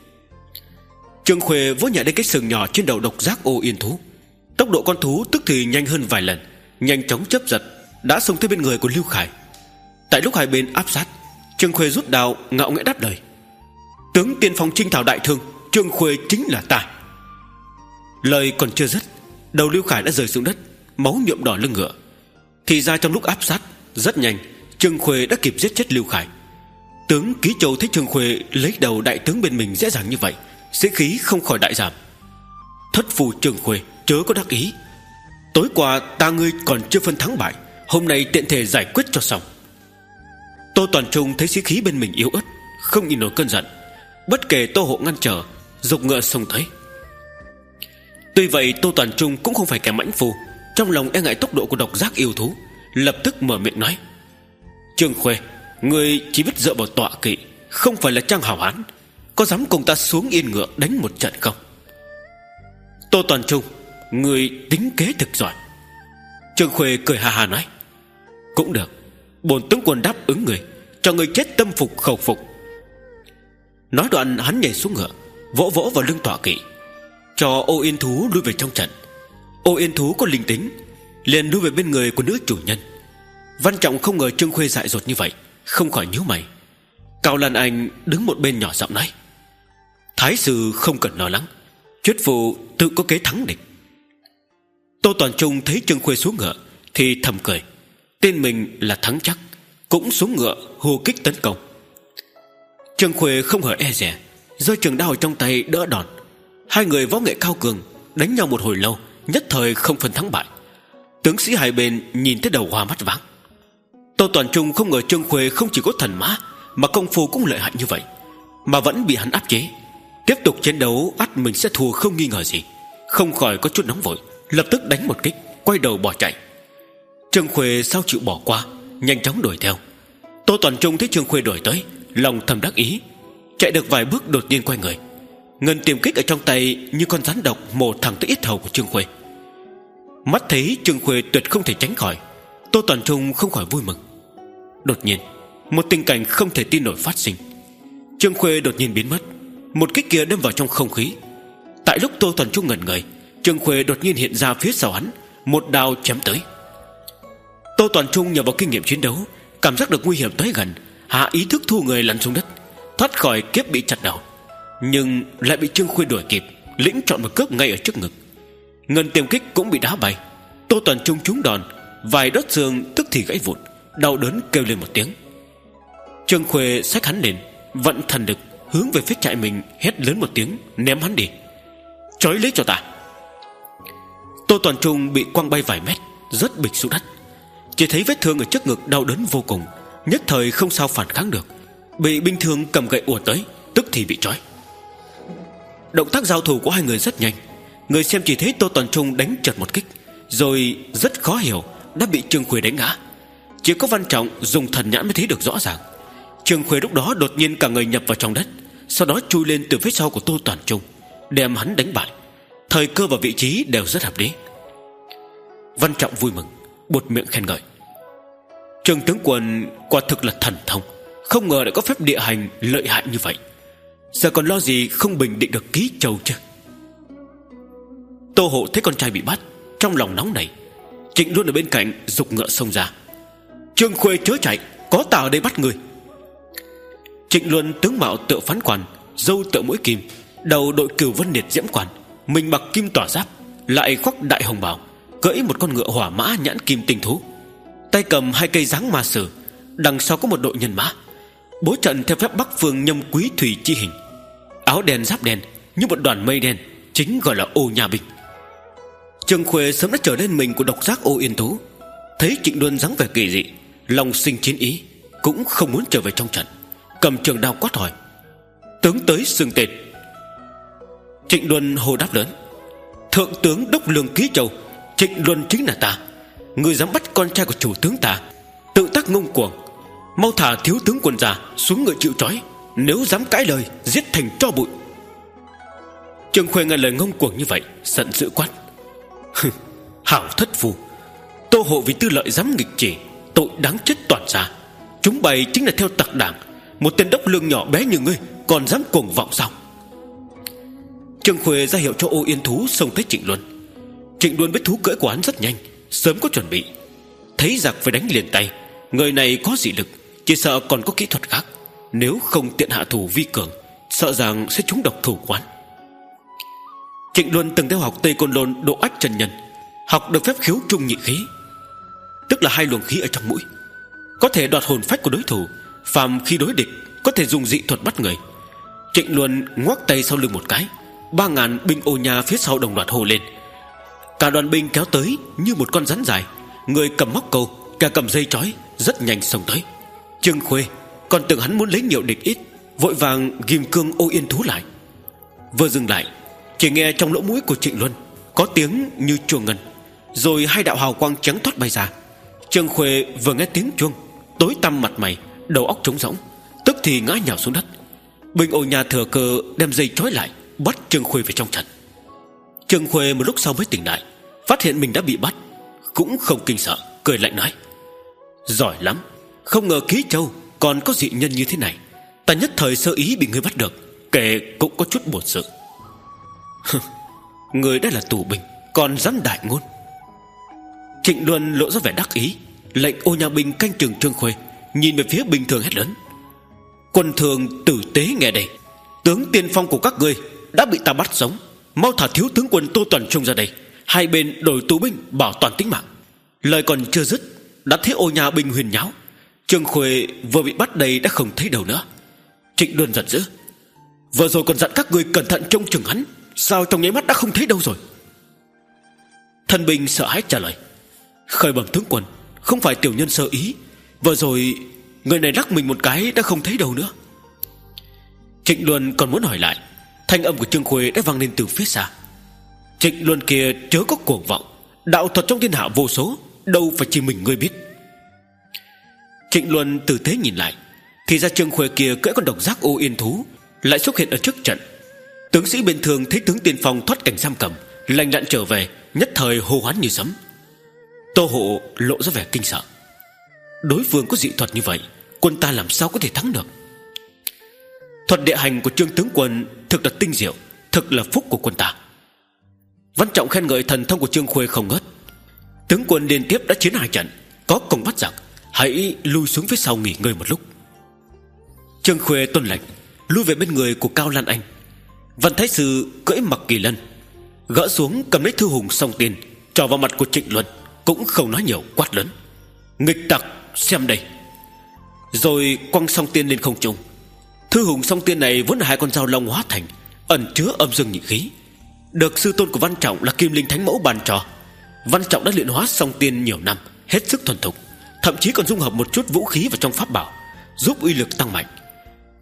Trương Khuê vỗ nhẹ đến cái sừng nhỏ trên đầu độc giác ô yên thú. Tốc độ con thú tức thì nhanh hơn vài lần, nhanh chóng chớp giật đã xông tới bên người của Lưu Khải. Tại lúc hai bên áp sát, Trương Khuê rút đao ngạo nghễ đáp lời. Tướng tiên phong chinh thảo đại thương, Trương Khuê chính là ta. Lời còn chưa dứt, đầu Lưu Khải đã rơi xuống đất, máu nhuộm đỏ lưng ngựa. Thì ra trong lúc áp sát, rất nhanh Trương Khuê đã kịp giết chết Lưu Khải. Tướng Ký Châu thấy Trương Khuê lấy đầu đại tướng bên mình dễ dàng như vậy, sĩ khí không khỏi đại giảm. Thất phu Trương Khuê, chớ có đắc ý. Tối qua ta ngươi còn chưa phân thắng bại, hôm nay tiện thể giải quyết cho xong. Tô Toàn Trung thấy sĩ khí bên mình yếu ớt, không nhìn nổi cơn giận, bất kể Tô Hộ ngăn trở, giục ngựa xông tới. Tuy vậy Tô Toàn Trung cũng không phải kẻ mãnh phu, trong lòng e ngại tốc độ của độc giác yêu thú, lập tức mở miệng nói. Trương Khuê, ngươi chỉ biết dựa vào tọa kỵ, không phải là trang hào hán, có dám cùng ta xuống yên ngựa đánh một trận không? Tô Toàn Trung, ngươi tính kế thực giỏi. Trương Khuê cười hà hà nói. Cũng được, bổn tướng quân đáp ứng người, cho người chết tâm phục khẩu phục. Nói đoạn hắn nhảy xuống ngựa, vỗ vỗ vào lưng tọa kỵ, cho ô yên thú lui về trong trận. Ô yên thú có linh tính, liền lui về bên người của nữ chủ nhân. Văn Trọng không ngờ Trương Khuê dại dột như vậy, không khỏi nhíu mày. Cao Lan Anh đứng một bên nhỏ giọng nói. Thái sư không cần lo lắng, chuyết phụ tự có kế thắng địch. Tô Toàn Trung thấy Trương Khuê xuống ngựa thì thầm cười, tên mình là thắng chắc, cũng xuống ngựa hô kích tấn công. Trương Khuê không hề e dè, giơ trường đao trong tay đỡ đòn. Hai người võ nghệ cao cường, đánh nhau một hồi lâu, nhất thời không phân thắng bại. Tướng sĩ hai bên nhìn thấy đầu hoa mắt váng. Tô Toàn Trung không ngờ Trương Khuê không chỉ có thần mã, mà công phu cũng lợi hại như vậy, mà vẫn bị hắn áp chế. Tiếp tục chiến đấu ắt mình sẽ thua không nghi ngờ gì. Không khỏi có chút nóng vội, lập tức đánh một kích, quay đầu bỏ chạy. Trương Khuê sao chịu bỏ qua, nhanh chóng đuổi theo. Tô Toàn Trung thấy Trương Khuê đuổi tới, lòng thầm đắc ý. Chạy được vài bước đột nhiên quay người, ngân tiềm kích ở trong tay như con rắn độc mổ thẳng tới yết hầu của Trương Khuê. Mắt thấy Trương Khuê tuyệt không thể tránh khỏi, Tô Toàn Trung không khỏi vui mừng. Đột nhiên một tình cảnh không thể tin nổi phát sinh. Trương Khuê đột nhiên biến mất, một kích kia đâm vào trong không khí. Tại lúc Tô Toàn Trung ngẩn người, Trương Khuê đột nhiên hiện ra phía sau hắn, một đao chém tới. Tô Toàn Trung nhờ vào kinh nghiệm chiến đấu, cảm giác được nguy hiểm tới gần, hạ ý thức thu người lăn xuống đất, thoát khỏi kiếp bị chặt đầu. Nhưng lại bị Trương Khuê đuổi kịp, lĩnh trọn một cước ngay ở trước ngực. Ngân tiềm kích cũng bị đá bay. Tô Toàn Trung trúng đòn, vài đốt xương tức thì gãy vụn, đau đớn kêu lên một tiếng. Trương Khuê xách hắn lên, vận thần lực hướng về phía trại mình, hét lớn một tiếng, ném hắn đi. Trói lấy cho ta. Tô Toàn Trung bị quăng bay vài mét, rớt bịch xuống đất. Chỉ thấy vết thương ở trước ngực đau đớn vô cùng, nhất thời không sao phản kháng được, bị binh thương cầm gậy ùa tới, tức thì bị trói. Động tác giao thủ của hai người rất nhanh. Người xem chỉ thấy Tô Toàn Trung đánh chợt một kích, rồi rất khó hiểu đã bị Trương Khuê đánh ngã. Chỉ có Văn Trọng dùng thần nhãn mới thấy được rõ ràng. Trương Khuê lúc đó đột nhiên cả người nhập vào trong đất, sau đó chui lên từ phía sau của Tô Toàn Trung, đem hắn đánh bại. Thời cơ và vị trí đều rất hợp lý. Văn Trọng vui mừng, buột miệng khen ngợi: Trương tướng quân quả thực là thần thông, không ngờ lại có phép địa hành lợi hại như vậy. Giờ còn lo gì không bình định được Ký Châu chứ. Tô Hộ thấy con trai bị bắt, trong lòng nóng nảy. Trịnh Luân ở bên cạnh giục ngựa xông ra: Trương Khuê chớ chạy, có ta ở đây bắt người. Trịnh Luân tướng mạo tựa phán quan, râu tựa mũi kim, đầu đội cửu vân liệt diễm quan, mình mặc kim tỏa giáp, lại khoác đại hồng bào, cưỡi một con ngựa hỏa mã nhãn kim tinh thú, tay cầm hai cây giáng ma sử, đằng sau có một đội nhân mã, bố trận theo phép Bắc Phương nhâm quý thủy chi hình, áo đen giáp đen như một đoàn mây đen, chính gọi là Ô Nha binh. Trương Khuê sớm đã trở nên mình của độc giác Ô Yên Thú, thấy Trịnh Luân dáng vẻ kỳ dị, lòng sinh chiến ý, cũng không muốn trở về trong trận, cầm trường đao quát hỏi: Tướng tới xưng tên. Trịnh Luân hô đáp lớn: Thượng tướng đốc lương Ký Châu, Trịnh Luân chính là ta. Người dám bắt con trai của chủ tướng ta, tự tác ngông cuồng, mau thả thiếu tướng quân ra xuống ngựa chịu trói, nếu dám cãi lời giết thành tro bụi. Trương Khuê nghe lời ngông cuồng như vậy, giận dữ quát: Hảo thất phu, Tô Hộ vì tư lợi dám nghịch chỉ, tội đáng chết toàn ra. Chúng bày chính là theo tặc đảng, một tên đốc lương nhỏ bé như ngươi còn dám cuồng vọng sao? Trương Khuê ra hiệu cho Ô Yên Thú xông tới Trịnh Luân. Trịnh Luân biết thú cưỡi của hắn rất nhanh, sớm có chuẩn bị, thấy giặc phải đánh liền tay. Người này có dị lực, chỉ sợ còn có kỹ thuật khác, nếu không tiện hạ thủ vi cường, sợ rằng sẽ trúng độc thủ quán. Trịnh Luân từng theo học Tây Côn Lôn Độ Ách chân nhân, học được phép khiếu trung nhị khí, tức là hai luồng khí ở trong mũi, có thể đoạt hồn phách của đối thủ. Phàm khi đối địch có thể dùng dị thuật bắt người. Trịnh Luân ngoắc tay sau lưng một cái, ba ngàn binh Ô Nha phía sau đồng loạt hô lên. Cả đoàn binh kéo tới như một con rắn dài, người cầm móc câu, kẻ cầm dây trói, rất nhanh xông tới. Trương Khuê còn tưởng hắn muốn lấy nhiều địch ít, vội vàng ghim cương Ô Yên Thú lại. Vừa dừng lại, chỉ nghe trong lỗ mũi của Trịnh Luân có tiếng như chuông ngân, rồi hai đạo hào quang trắng thoát bay ra. Trương Khuê vừa nghe tiếng chuông, tối tăm mặt mày, đầu óc trống rỗng, tức thì ngã nhào xuống đất. Binh Ô Nha thừa cơ đem dây trói lại, bắt Trương Khuê về trong trận. Trương Khuê một lúc sau mới tỉnh lại, phát hiện mình đã bị bắt, cũng không kinh sợ, cười lạnh nói: Giỏi lắm, không ngờ Ký Châu còn có dị nhân như thế này. Ta nhất thời sơ ý bị ngươi bắt được, kể cũng có chút buồn sự. Người đã là tù binh, còn dám đại ngôn. Trịnh Luân lộ ra vẻ đắc ý, lệnh Ô Nha binh canh chừng Trương Khuê, nhìn về phía binh thường hét lớn: Quân thường tử tế nghe đây, tướng tiên phong của các ngươi đã bị ta bắt sống, mau thả thiếu tướng quân Tô Toàn Trung ra đây, hai bên đổi tù binh bảo toàn tính mạng. Lời còn chưa dứt, đã thấy Ô Nha binh huyền nháo. Trương Khuê vừa bị bắt đây đã không thấy đâu nữa. Trịnh Luân giận dữ: Vừa rồi còn dặn các ngươi cẩn thận trông chừng hắn, sao trong nháy mắt đã không thấy đâu rồi? Thân binh sợ hãi trả lời: Khởi bẩm tướng quân, không phải tiểu nhân sơ ý, vừa rồi người này lắc mình một cái đã không thấy đâu nữa. Trịnh Luân còn muốn hỏi lại, thanh âm của Trương Khuê đã vang lên từ phía xa: Trịnh Luân kia chớ có cuồng vọng, đạo thuật trong thiên hạ vô số, đâu phải chỉ mình ngươi biết. Trịnh Luân từ thế nhìn lại, thì ra Trương Khuê kia cưỡi con độc giác Ô Yên Thú lại xuất hiện ở trước trận. Tướng sĩ bên thường thấy tướng tiên phong thoát cảnh giam cầm, lành lặn trở về, nhất thời hô hoán như sấm. Tô Hộ lộ ra vẻ kinh sợ: Đối phương có dị thuật như vậy, quân ta làm sao có thể thắng được? Thuật địa hành của Trương tướng quân thực là tinh diệu, thực là phúc của quân ta. Văn Trọng khen ngợi thần thông của Trương Khuê không ngớt. Tướng quân liên tiếp đã chiến hai trận, có công bắt giặc, hãy lui xuống phía sau nghỉ ngơi một lúc. Trương Khuê tuân lệnh, lui về bên người của Cao Lan Anh. Văn Thái Sư cưỡi Mặc Kỳ Lân, gỡ xuống cầm lấy thư hùng song tiên, trò vào mặt của Trịnh Luân, cũng không nói nhiều, quát lớn: Nghịch tặc, xem đây! Rồi quăng song tiên lên không trung. Thư hùng song tiên này vốn là hai con dao long hóa thành, ẩn chứa âm dương nhị khí, được sư tôn của Văn Trọng là Kim Linh Thánh Mẫu ban cho. Văn Trọng đã luyện hóa song tiên nhiều năm, hết sức thuần thục, thậm chí còn dung hợp một chút vũ khí vào trong pháp bảo, giúp uy lực tăng mạnh.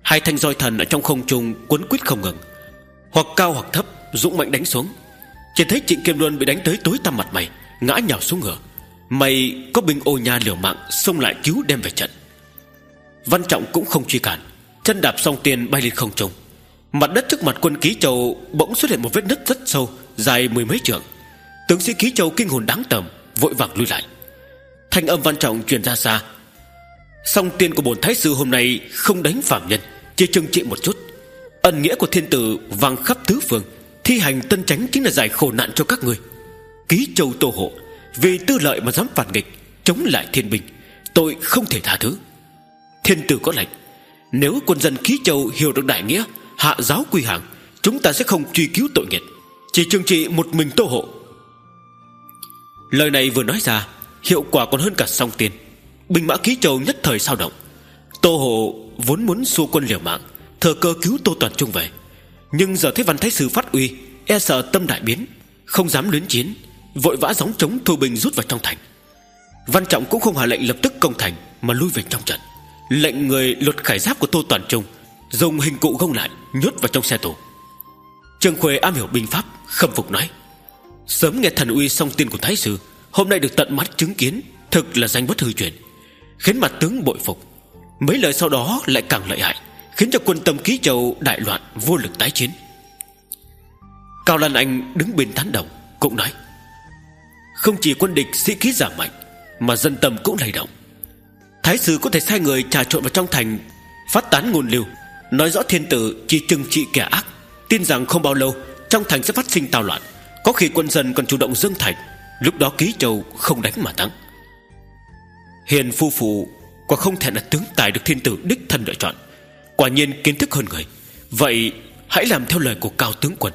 Hai thanh roi thần ở trong không trung quấn quýt không ngừng, hoặc cao hoặc thấp dũng mạnh đánh xuống. Chỉ thấy Trịnh Kim Luân bị đánh tới tối tăm mặt mày, ngã nhào xuống ngựa. May có binh ô nha liều mạng xông lại cứu đem về trận. Văn Trọng cũng không truy cản, chân đạp song tiền bay lên không trung. Mặt đất trước mặt quân Ký Châu bỗng xuất hiện một vết nứt rất sâu, dài mười mấy trượng. Tướng sĩ Ký Châu kinh hồn đáng tởm, vội vàng lui lại. Thanh âm Văn Trọng truyền ra xa: song tiên của bổn thái sư hôm nay không đánh phạm nhân, chỉ trừng trị một chút. Ân nghĩa của thiên tử vang khắp tứ phương, thi hành tân chánh chính là giải khổ nạn cho các người. Ký Châu Tô Hộ vì tư lợi mà dám phản nghịch, chống lại thiên binh, tội không thể tha thứ. Thiên tử có lệnh, nếu quân dân Ký Châu hiểu được đại nghĩa, hạ giáo quy hàng, chúng ta sẽ không truy cứu tội nghiệt, chỉ trừng trị một mình Tô Hộ. Lời này vừa nói ra, hiệu quả còn hơn cả song tiên. Binh mã Ký Châu nhất thời sao động. Tô Hộ vốn muốn xua quân liều mạng, thừa cơ cứu Tô Toàn Trung về, nhưng giờ thấy Văn Thái Sư phát uy, e sợ tâm đại biến, không dám luyến chiến, vội vã gióng trống thu binh rút vào trong thành. Văn Trọng cũng không hạ lệnh lập tức công thành, mà lui về trong trận, lệnh người lột khải giáp của Tô Toàn Trung, dùng hình cụ gông lại, nhốt vào trong xe tù. Trương Khuê am hiểu binh pháp, khâm phục nói: sớm nghe thần uy song tiên của Thái Sư, hôm nay được tận mắt chứng kiến, thực là danh bất hư truyền, khiến mặt tướng bội phục. Mấy lời sau đó lại càng lợi hại, khiến cho quân tâm Ký Châu đại loạn, vô lực tái chiến. Cao Lan Anh đứng bên tán đồng, cũng nói: không chỉ quân địch sĩ khí giảm mạnh, mà dân tâm cũng lay động. Thái sư có thể sai người trà trộn vào trong thành, phát tán ngôn lưu, nói rõ thiên tử chỉ trừng trị kẻ ác, tin rằng không bao lâu trong thành sẽ phát sinh tào loạn, có khi quân dân còn chủ động dâng thành, lúc đó Ký Châu không đánh mà thắng. Hiền phu phụ quả không thể là tướng tài được thiên tử đích thân lựa chọn, quả nhiên kiến thức hơn người. Vậy hãy làm theo lời của Cao tướng quân.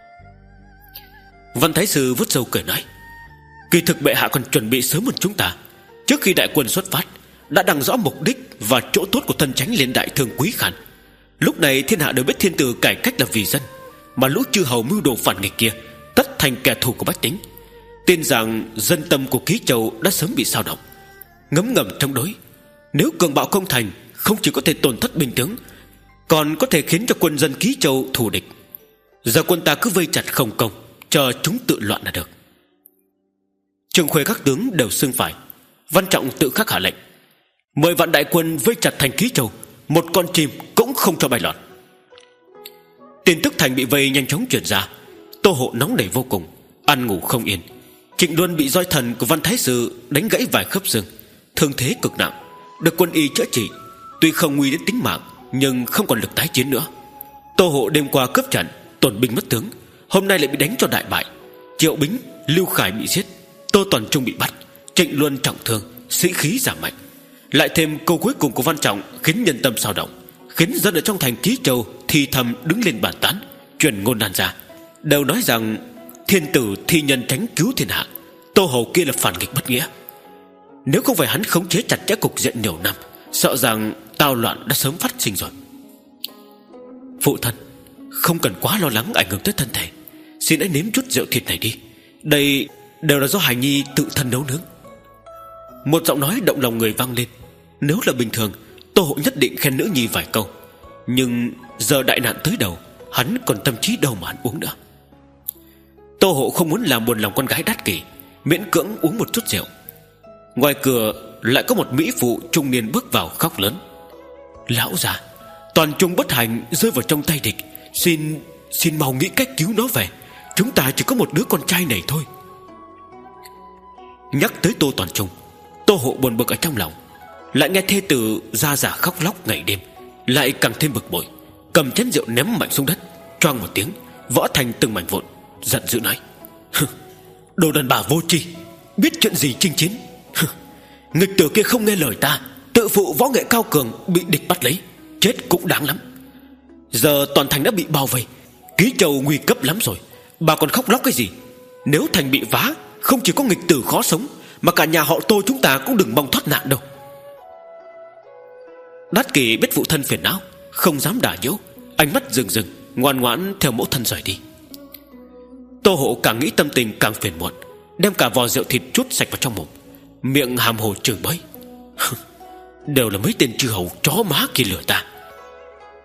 Văn Thái Sư vuốt râu cười nói: kỳ thực bệ hạ còn chuẩn bị sớm hơn chúng ta. Trước khi đại quân xuất phát, đã đằng rõ mục đích và chỗ tốt của thân chánh liên đại thương Quý Khản. Lúc này thiên hạ đều biết thiên tử cải cách là vì dân, mà lũ chư hầu mưu đồ phản nghịch kia tất thành kẻ thù của bách tính. Tin rằng dân tâm của Ký Châu đã sớm bị sao động, ngấm ngầm chống đối. Nếu cường bạo công thành, không chỉ có thể tổn thất binh tướng, còn có thể khiến cho quân dân Ký Châu thù địch. Giờ quân ta cứ vây chặt không công, chờ chúng tự loạn là được. Trương Khuê các tướng đều xưng phải. Văn Trọng tự khắc hạ lệnh: mười vạn đại quân vây chặt thành Ký Châu, một con chim cũng không cho bay lọt. Tin tức thành bị vây nhanh chóng truyền ra. Tô Hộ nóng nảy vô cùng, ăn ngủ không yên. Trịnh Luân bị roi thần của Văn Thái Sư đánh gãy vài khớp xương, thương thế cực nặng, được quân y chữa trị. Tuy không nguy đến tính mạng, nhưng không còn lực tái chiến nữa. Tô Hộ đêm qua cướp trận, tổn binh mất tướng, hôm nay lại bị đánh cho đại bại. Triệu Bính, Lưu Khải bị giết, Tô Toàn Trung bị bắt, Trịnh Luân trọng thương, sĩ khí giảm mạnh. Lại thêm câu cuối cùng của Văn Trọng khiến nhân tâm sao động, khiến dân ở trong thành Ký Châu thì thầm đứng lên bàn tán, truyền ngôn lan ra, đều nói rằng thiên tử thi nhân tránh cứu thiên hạ, Tô Hầu kia là phản nghịch bất nghĩa. Nếu không phải hắn khống chế chặt chẽ cục diện nhiều năm, sợ rằng tao loạn đã sớm phát sinh rồi. Phụ thân, không cần quá lo lắng ảnh hưởng tới thân thể, xin hãy nếm chút rượu thịt này đi. Đây đều là do Hải Nhi tự thân nấu nướng. Một giọng nói động lòng người vang lên. Nếu là bình thường, Tô Hộ nhất định khen nữ nhi vài câu, nhưng giờ đại nạn tới đầu, hắn còn tâm trí đâu mà ăn uống nữa. Tô Hộ không muốn làm buồn lòng con gái Đát Kỷ, miễn cưỡng uống một chút rượu. Ngoài cửa lại có một mỹ phụ trung niên bước vào khóc lớn: lão già, Toàn Trung bất hạnh rơi vào trong tay địch, Xin Xin mau nghĩ cách cứu nó về. Chúng ta chỉ có một đứa con trai này thôi. Nhắc tới Tô Toàn Trung, Tô Hộ buồn bực ở trong lòng, lại nghe thê tử ra giả khóc lóc ngày đêm, lại càng thêm bực bội. Cầm chén rượu ném mạnh xuống đất, choang một tiếng vỡ thành từng mảnh vụn, giận dữ nói: đồ đàn bà vô tri, biết chuyện gì chinh chiến. Nghịch tử kia không nghe lời ta, tự phụ võ nghệ cao cường, bị địch bắt lấy, chết cũng đáng lắm. Giờ toàn thành đã bị bao vây, Ký Châu nguy cấp lắm rồi, bà còn khóc lóc cái gì? Nếu thành bị phá, không chỉ có nghịch tử khó sống, mà cả nhà họ Tô chúng ta cũng đừng mong thoát nạn đâu. Đát Kỷ biết phụ thân phiền não, không dám đả nhiễu, ánh mắt rừng rừng, ngoan ngoãn theo mẫu thân rời đi. Tô Hộ càng nghĩ tâm tình càng phiền muộn, đem cả vò rượu thịt trút sạch vào trong mồm, miệng hàm hồ chửi bới: đều là mấy tên chư hầu chó má kia lừa ta.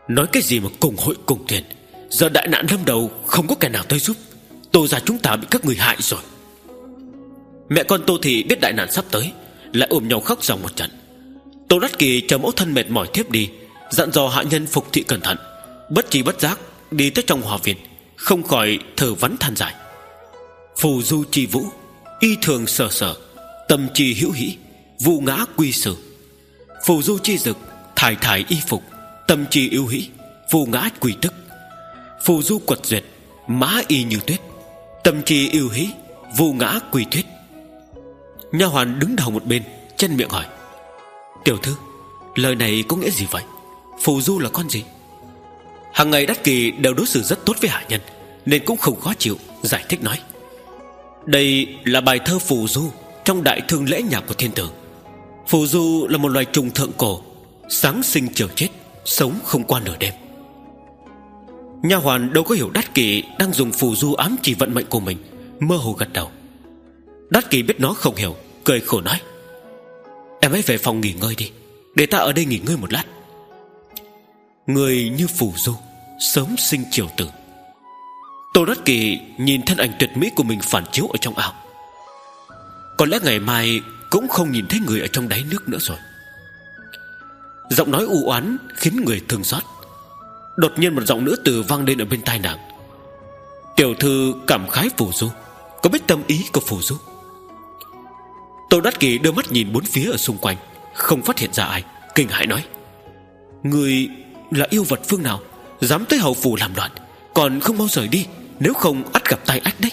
Nói cái gì mà cùng hội cùng tiền, giờ đại nạn lâm đầu không có kẻ nào tới giúp, Tô gia chúng ta bị các người hại rồi. Mẹ con Tô Thị biết đại nạn sắp tới, lại ôm nhau khóc ròng một trận. Tô Đắc Kỳ chờ mẫu thân mệt mỏi thiếp đi, dặn dò hạ nhân phục thị cẩn thận, bất tri bất giác đi tới trong hòa viên, không khỏi thở vắn than dài. Phù du chi vũ, y thường sở sở, tâm chi hữu hĩ, vụ ngã quy sử. Phù du chi dực, thải thải y phục, tâm chi ưu hĩ, vụ ngã quy tức. Phù du quật duyệt, mã y như tuyết, tâm chi ưu hĩ, vụ ngã quy thuyết. Nha hoàn đứng đầu một bên chen miệng hỏi: Tiểu thư, lời này có nghĩa gì vậy? Phù du là con gì? Hàng ngày Đắc Kỳ đều đối xử rất tốt với hạ nhân, nên cũng không khó chịu, giải thích nói: Đây là bài thơ phù du trong đại thương lễ nhạc của thiên tử. Phù du là một loài trùng thượng cổ, sáng sinh chiều chết, sống không qua nửa đêm. Nha hoàn đâu có hiểu Đắc Kỳ đang dùng phù du ám chỉ vận mệnh của mình, mơ hồ gật đầu. Đắc Kỳ biết nó không hiểu, cười khổ nói: Em hãy về phòng nghỉ ngơi đi, để ta ở đây nghỉ ngơi một lát. Người như phù du, sớm sinh chiều tử. Tô Đắc Kỳ nhìn thân ảnh tuyệt mỹ của mình phản chiếu ở trong ao. Có lẽ ngày mai cũng không nhìn thấy người ở trong đáy nước nữa rồi. Giọng nói u oán khiến người thương xót. Đột nhiên một giọng nữ tử vang lên ở bên tai nàng: Tiểu thư cảm khái phù du, có biết tâm ý của phù du? Tô Đắc Kỳ đưa mắt nhìn bốn phía ở xung quanh, không phát hiện ra ai, kinh hãi nói: Người là yêu vật phương nào, dám tới hầu phủ làm loạn, còn không mau rời đi, nếu không ắt gặp tai ách đấy.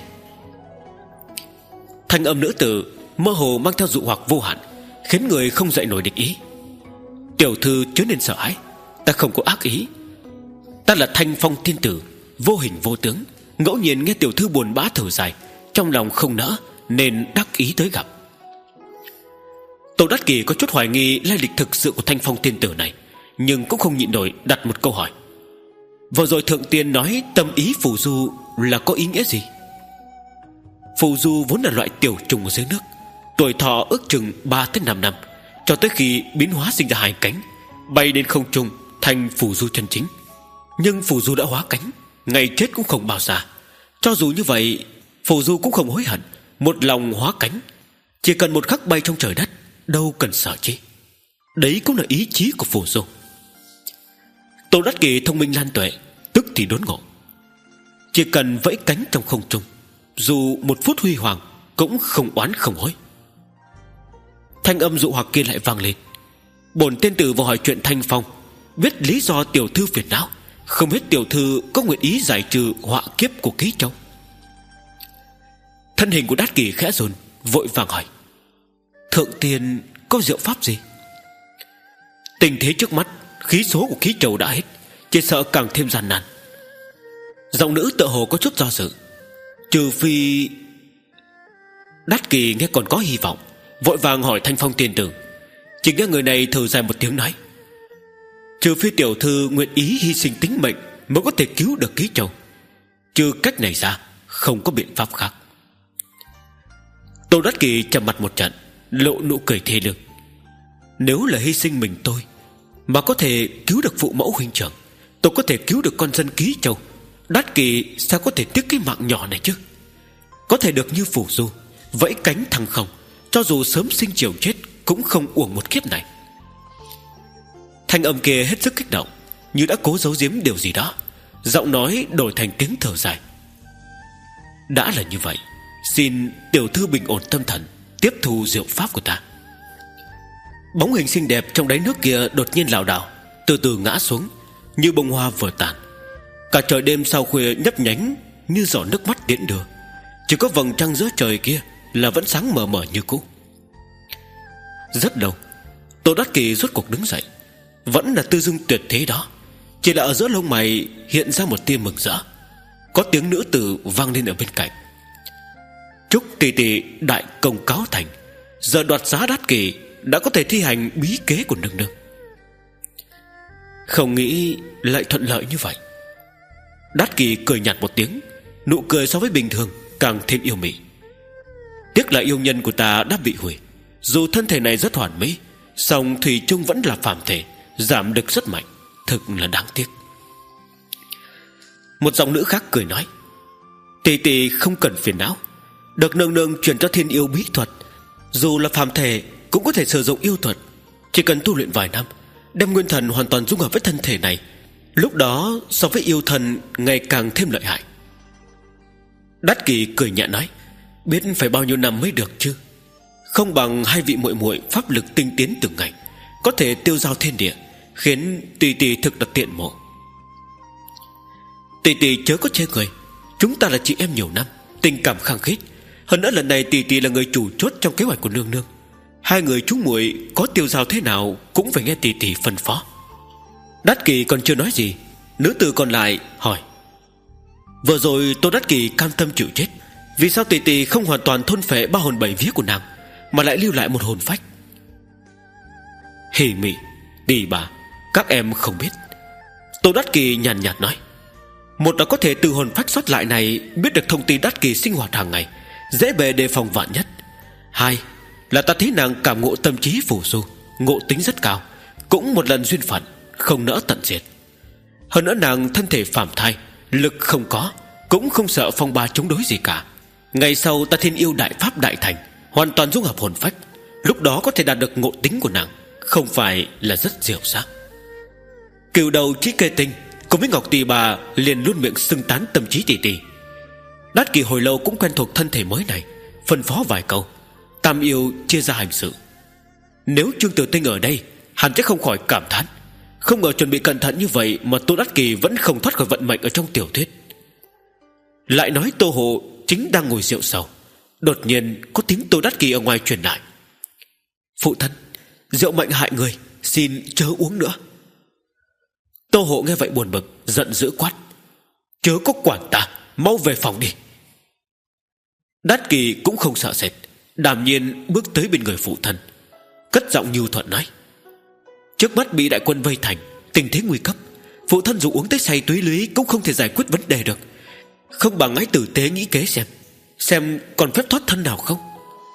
Thanh âm nữ tử mơ hồ mang theo dụ hoặc vô hạn, khiến người không dậy nổi địch ý. Tiểu thư chớ nên sợ hãi, ta không có ác ý. Ta là Thanh Phong thiên tử, vô hình vô tướng, ngẫu nhiên nghe tiểu thư buồn bã thở dài, trong lòng không nỡ nên đắc ý tới gặp. Tô Đắc Kỳ có chút hoài nghi lai lịch thực sự của Thanh Phong thiên tử này, nhưng cũng không nhịn nổi đặt một câu hỏi: Vừa rồi thượng tiên nói tâm ý phù du là có ý nghĩa gì? Phù du vốn là loại tiểu trùng ở dưới nước, tuổi thọ ước chừng ba tới năm năm, cho tới khi biến hóa sinh ra hai cánh, bay lên không trung thành phù du chân chính. Nhưng phù du đã hóa cánh, ngày chết cũng không bao xa. Cho dù như vậy, phù du cũng không hối hận, một lòng hóa cánh, chỉ cần một khắc bay trong trời đất, đâu cần sợ chi. Đấy cũng là ý chí của phù du. Tô Đắc Kỳ thông minh lan tuệ, tức thì đốn ngộ. Chỉ cần vẫy cánh trong không trung, dù một phút huy hoàng cũng không oán không hối. Thanh âm dụ hoặc kia lại vang lên: Bổn tiên tử vào hỏi chuyện Thanh Phong, biết lý do tiểu thư phiền não, không biết tiểu thư có nguyện ý giải trừ họa kiếp của Ký Châu. Thân hình của Đắc Kỳ khẽ run, vội vàng hỏi: Thượng tiên có diệu pháp gì? Tình thế trước mắt, khí số của Ký Châu đã hết, chỉ sợ càng thêm gian nan. Giọng nữ tựa hồ có chút do dự: Trừ phi... Đắc Kỳ nghe còn có hy vọng, vội vàng hỏi Thanh Phong tiên tử. Chỉ nghe người này thở dài một tiếng nói: Trừ phi tiểu thư nguyện ý hy sinh tính mệnh mới có thể cứu được Ký Châu, trừ cách này ra không có biện pháp khác. Tô Đắc Kỳ trầm mặt một trận, lộ nụ cười thê lương: Nếu là hy sinh mình tôi mà có thể cứu được phụ mẫu huynh trưởng, tôi có thể cứu được con dân Ký Châu, Đắc Kỳ sao có thể tiếc cái mạng nhỏ này chứ? Có thể được như phù du, vẫy cánh thăng không, cho dù sớm sinh chiều chết cũng không uổng một kiếp này. Thanh âm kia hết sức kích động, như đã cố giấu giếm điều gì đó, giọng nói đổi thành tiếng thở dài: Đã là như vậy, xin tiểu thư bình ổn tâm thần, tiếp thu diệu pháp của ta. Bóng hình xinh đẹp trong đáy nước kia đột nhiên lảo đảo, từ từ ngã xuống, như bông hoa vừa tàn. Cả trời đêm sau khuya nhấp nhánh như giọt nước mắt tiễn đưa, chỉ có vầng trăng giữa trời kia là vẫn sáng mờ mờ như cũ. Rất lâu, Tô Đắc Kỳ rốt cuộc đứng dậy, vẫn là tư dung tuyệt thế đó, chỉ là ở giữa lông mày hiện ra một tia mừng rỡ. Có tiếng nữ tử vang lên ở bên cạnh: Chúc tỷ tỷ đại công cáo thành, giờ đoạt giá Đắc Kỳ đã có thể thi hành bí kế của nương nương. Không nghĩ lại thuận lợi như vậy. Đắc Kỳ cười nhạt một tiếng, nụ cười so với bình thường càng thêm yêu mị. Tiếc là yêu nhân của ta đã bị hủy, dù thân thể này rất hoàn mỹ, song thủy chung vẫn là phàm thể, giảm được rất mạnh, thực là đáng tiếc. Một giọng nữ khác cười nói: Tỷ tỷ không cần phiền não, được nương nương truyền cho thiên yêu bí thuật. Dù là phàm thể cũng có thể sử dụng yêu thuật. Chỉ cần tu luyện vài năm, đem nguyên thần hoàn toàn dung hợp với thân thể này, lúc đó so với yêu thần ngày càng thêm lợi hại. Đát Kỳ cười nhẹ nói: Biết phải bao nhiêu năm mới được chứ. Không bằng hai vị muội muội pháp lực tinh tiến từng ngày, có thể tiêu dao thiên địa, khiến tỷ tỷ thực là tiện mộ. Tỷ tỷ chớ có chê cười, chúng ta là chị em nhiều năm, tình cảm khăng khít. Hơn nữa lần này tỷ tỷ là người chủ chốt trong kế hoạch của nương nương. Hai người chúng muội có tiêu dao thế nào cũng phải nghe tỷ tỷ phân phó. Đát Kỳ còn chưa nói gì, nữ tử còn lại hỏi: Vừa rồi Tô Đát Kỳ cam tâm chịu chết, vì sao tỷ tỷ không hoàn toàn thôn phệ ba hồn bảy vía của nàng, mà lại lưu lại một hồn phách? Hỉ mị, tỷ bà, các em không biết. Tô Đát Kỳ nhàn nhạt nói: Một là có thể từ hồn phách sót lại này biết được thông tin Đát Kỳ sinh hoạt hàng ngày, dễ bề đề phòng vạn nhất. Hai là ta thấy nàng cảm ngộ tâm trí phù du, ngộ tính rất cao, cũng một lần duyên phận, không nỡ tận diệt. Hơn nữa nàng thân thể phàm thai, lực không có, cũng không sợ phong ba chống đối gì cả. Ngày sau ta thiên yêu đại pháp đại thành, hoàn toàn dung hợp hồn phách, lúc đó có thể đạt được ngộ tính của nàng, không phải là rất diệu sao? Cửu đầu trí kê tinh cùng với Ngọc Tỷ bà liền luôn miệng xưng tán tâm trí tỷ tỷ. Đát Kỳ hồi lâu cũng quen thuộc thân thể mới này, phân phó vài câu, tam yêu chia ra hành sự. Nếu Trương Tử Tinh ở đây, hắn chắc không khỏi cảm thán, không ngờ chuẩn bị cẩn thận như vậy mà Tô Đát Kỳ vẫn không thoát khỏi vận mệnh ở trong tiểu thuyết. Lại nói Tô Hộ chính đang ngồi rượu sầu, đột nhiên có tiếng Tô Đát Kỳ ở ngoài truyền lại: Phụ thân, rượu mệnh hại người, xin chớ uống nữa. Tô Hộ nghe vậy buồn bực, giận dữ quát: Chớ có quản ta, mau về phòng đi. Đát Kỳ cũng không sợ sệt, đàm nhiên bước tới bên người phụ thân, cất giọng nhu thuận nói: Trước mắt bị đại quân vây thành, tình thế nguy cấp, phụ thân dù uống tới say túy lý cũng không thể giải quyết vấn đề được. Không bằng hãy tử tế nghĩ kế xem, xem còn phép thoát thân nào không.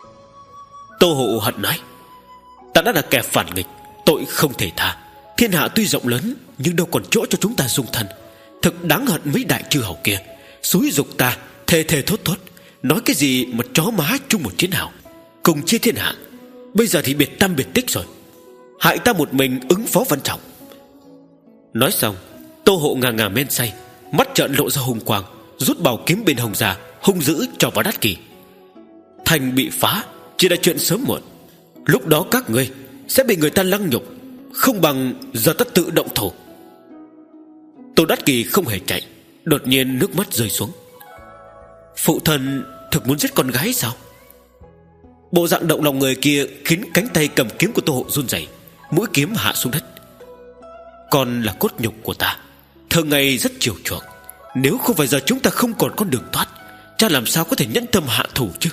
Tô Hộ hận nói: Ta đã là kẻ phản nghịch, tội không thể tha. Thiên hạ tuy rộng lớn, nhưng đâu còn chỗ cho chúng ta dung thân. Thực đáng hận mấy đại chư hầu kia, xúi dục ta thề thề thốt thốt, nói cái gì mà chó má chung một chiến hào, cùng chia thiên hạ. Bây giờ thì biệt tâm biệt tích rồi, hại ta một mình ứng phó Văn Trọng. Nói xong, Tô Hộ ngà ngà men say, mắt trợn lộ ra hung quang, rút bảo kiếm bên hông ra, hung dữ cho vào Đát Kỳ. Thành bị phá chỉ là chuyện sớm muộn, lúc đó các ngươi sẽ bị người ta lăng nhục, không bằng giờ ta tự động thủ. Tô Đát Kỳ không hề chạy, đột nhiên nước mắt rơi xuống. Phụ thân thực muốn giết con gái sao? Bộ dạng động lòng người kia khiến cánh tay cầm kiếm của Tô Hộ run rẩy, mũi kiếm hạ xuống đất. Con là cốt nhục của ta, thường ngày rất chiều chuộng, nếu không phải giờ chúng ta không còn con đường thoát, cha làm sao có thể nhẫn tâm hạ thủ chứ?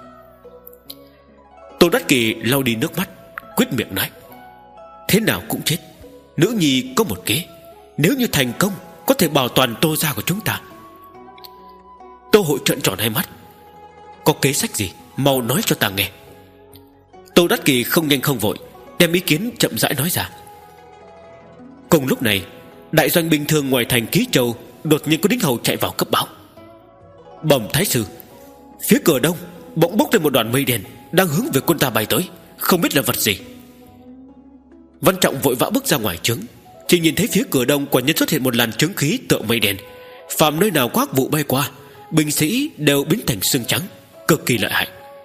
Tô Đát Kỳ lau đi nước mắt, quyết miệng nói: Thế nào cũng chết, nữ nhi có một kế, nếu như thành công có thể bảo toàn Tô gia của chúng ta. Tô Hộ trợn tròn hai mắt: Có kế sách gì, mau nói cho ta nghe. Tô Đát Kỳ không nhanh không vội, đem ý kiến chậm rãi nói ra. Cùng lúc này, đại doanh bình thường ngoài thành Ký Châu đột nhiên có đinh hầu chạy vào cấp báo: Bẩm thái sư, phía cửa đông bỗng bốc lên một đoàn mây đen đang hướng về quân ta bay tới, không biết là vật gì. Văn Trọng vội vã bước ra ngoài trướng, chỉ nhìn thấy phía cửa đông quả nhiên xuất hiện một làn trướng khí tựa mây đen, phàm nơi nào có ác vụ bay qua, binh sĩ đều biến thành xương trắng, cực kỳ lợi hại.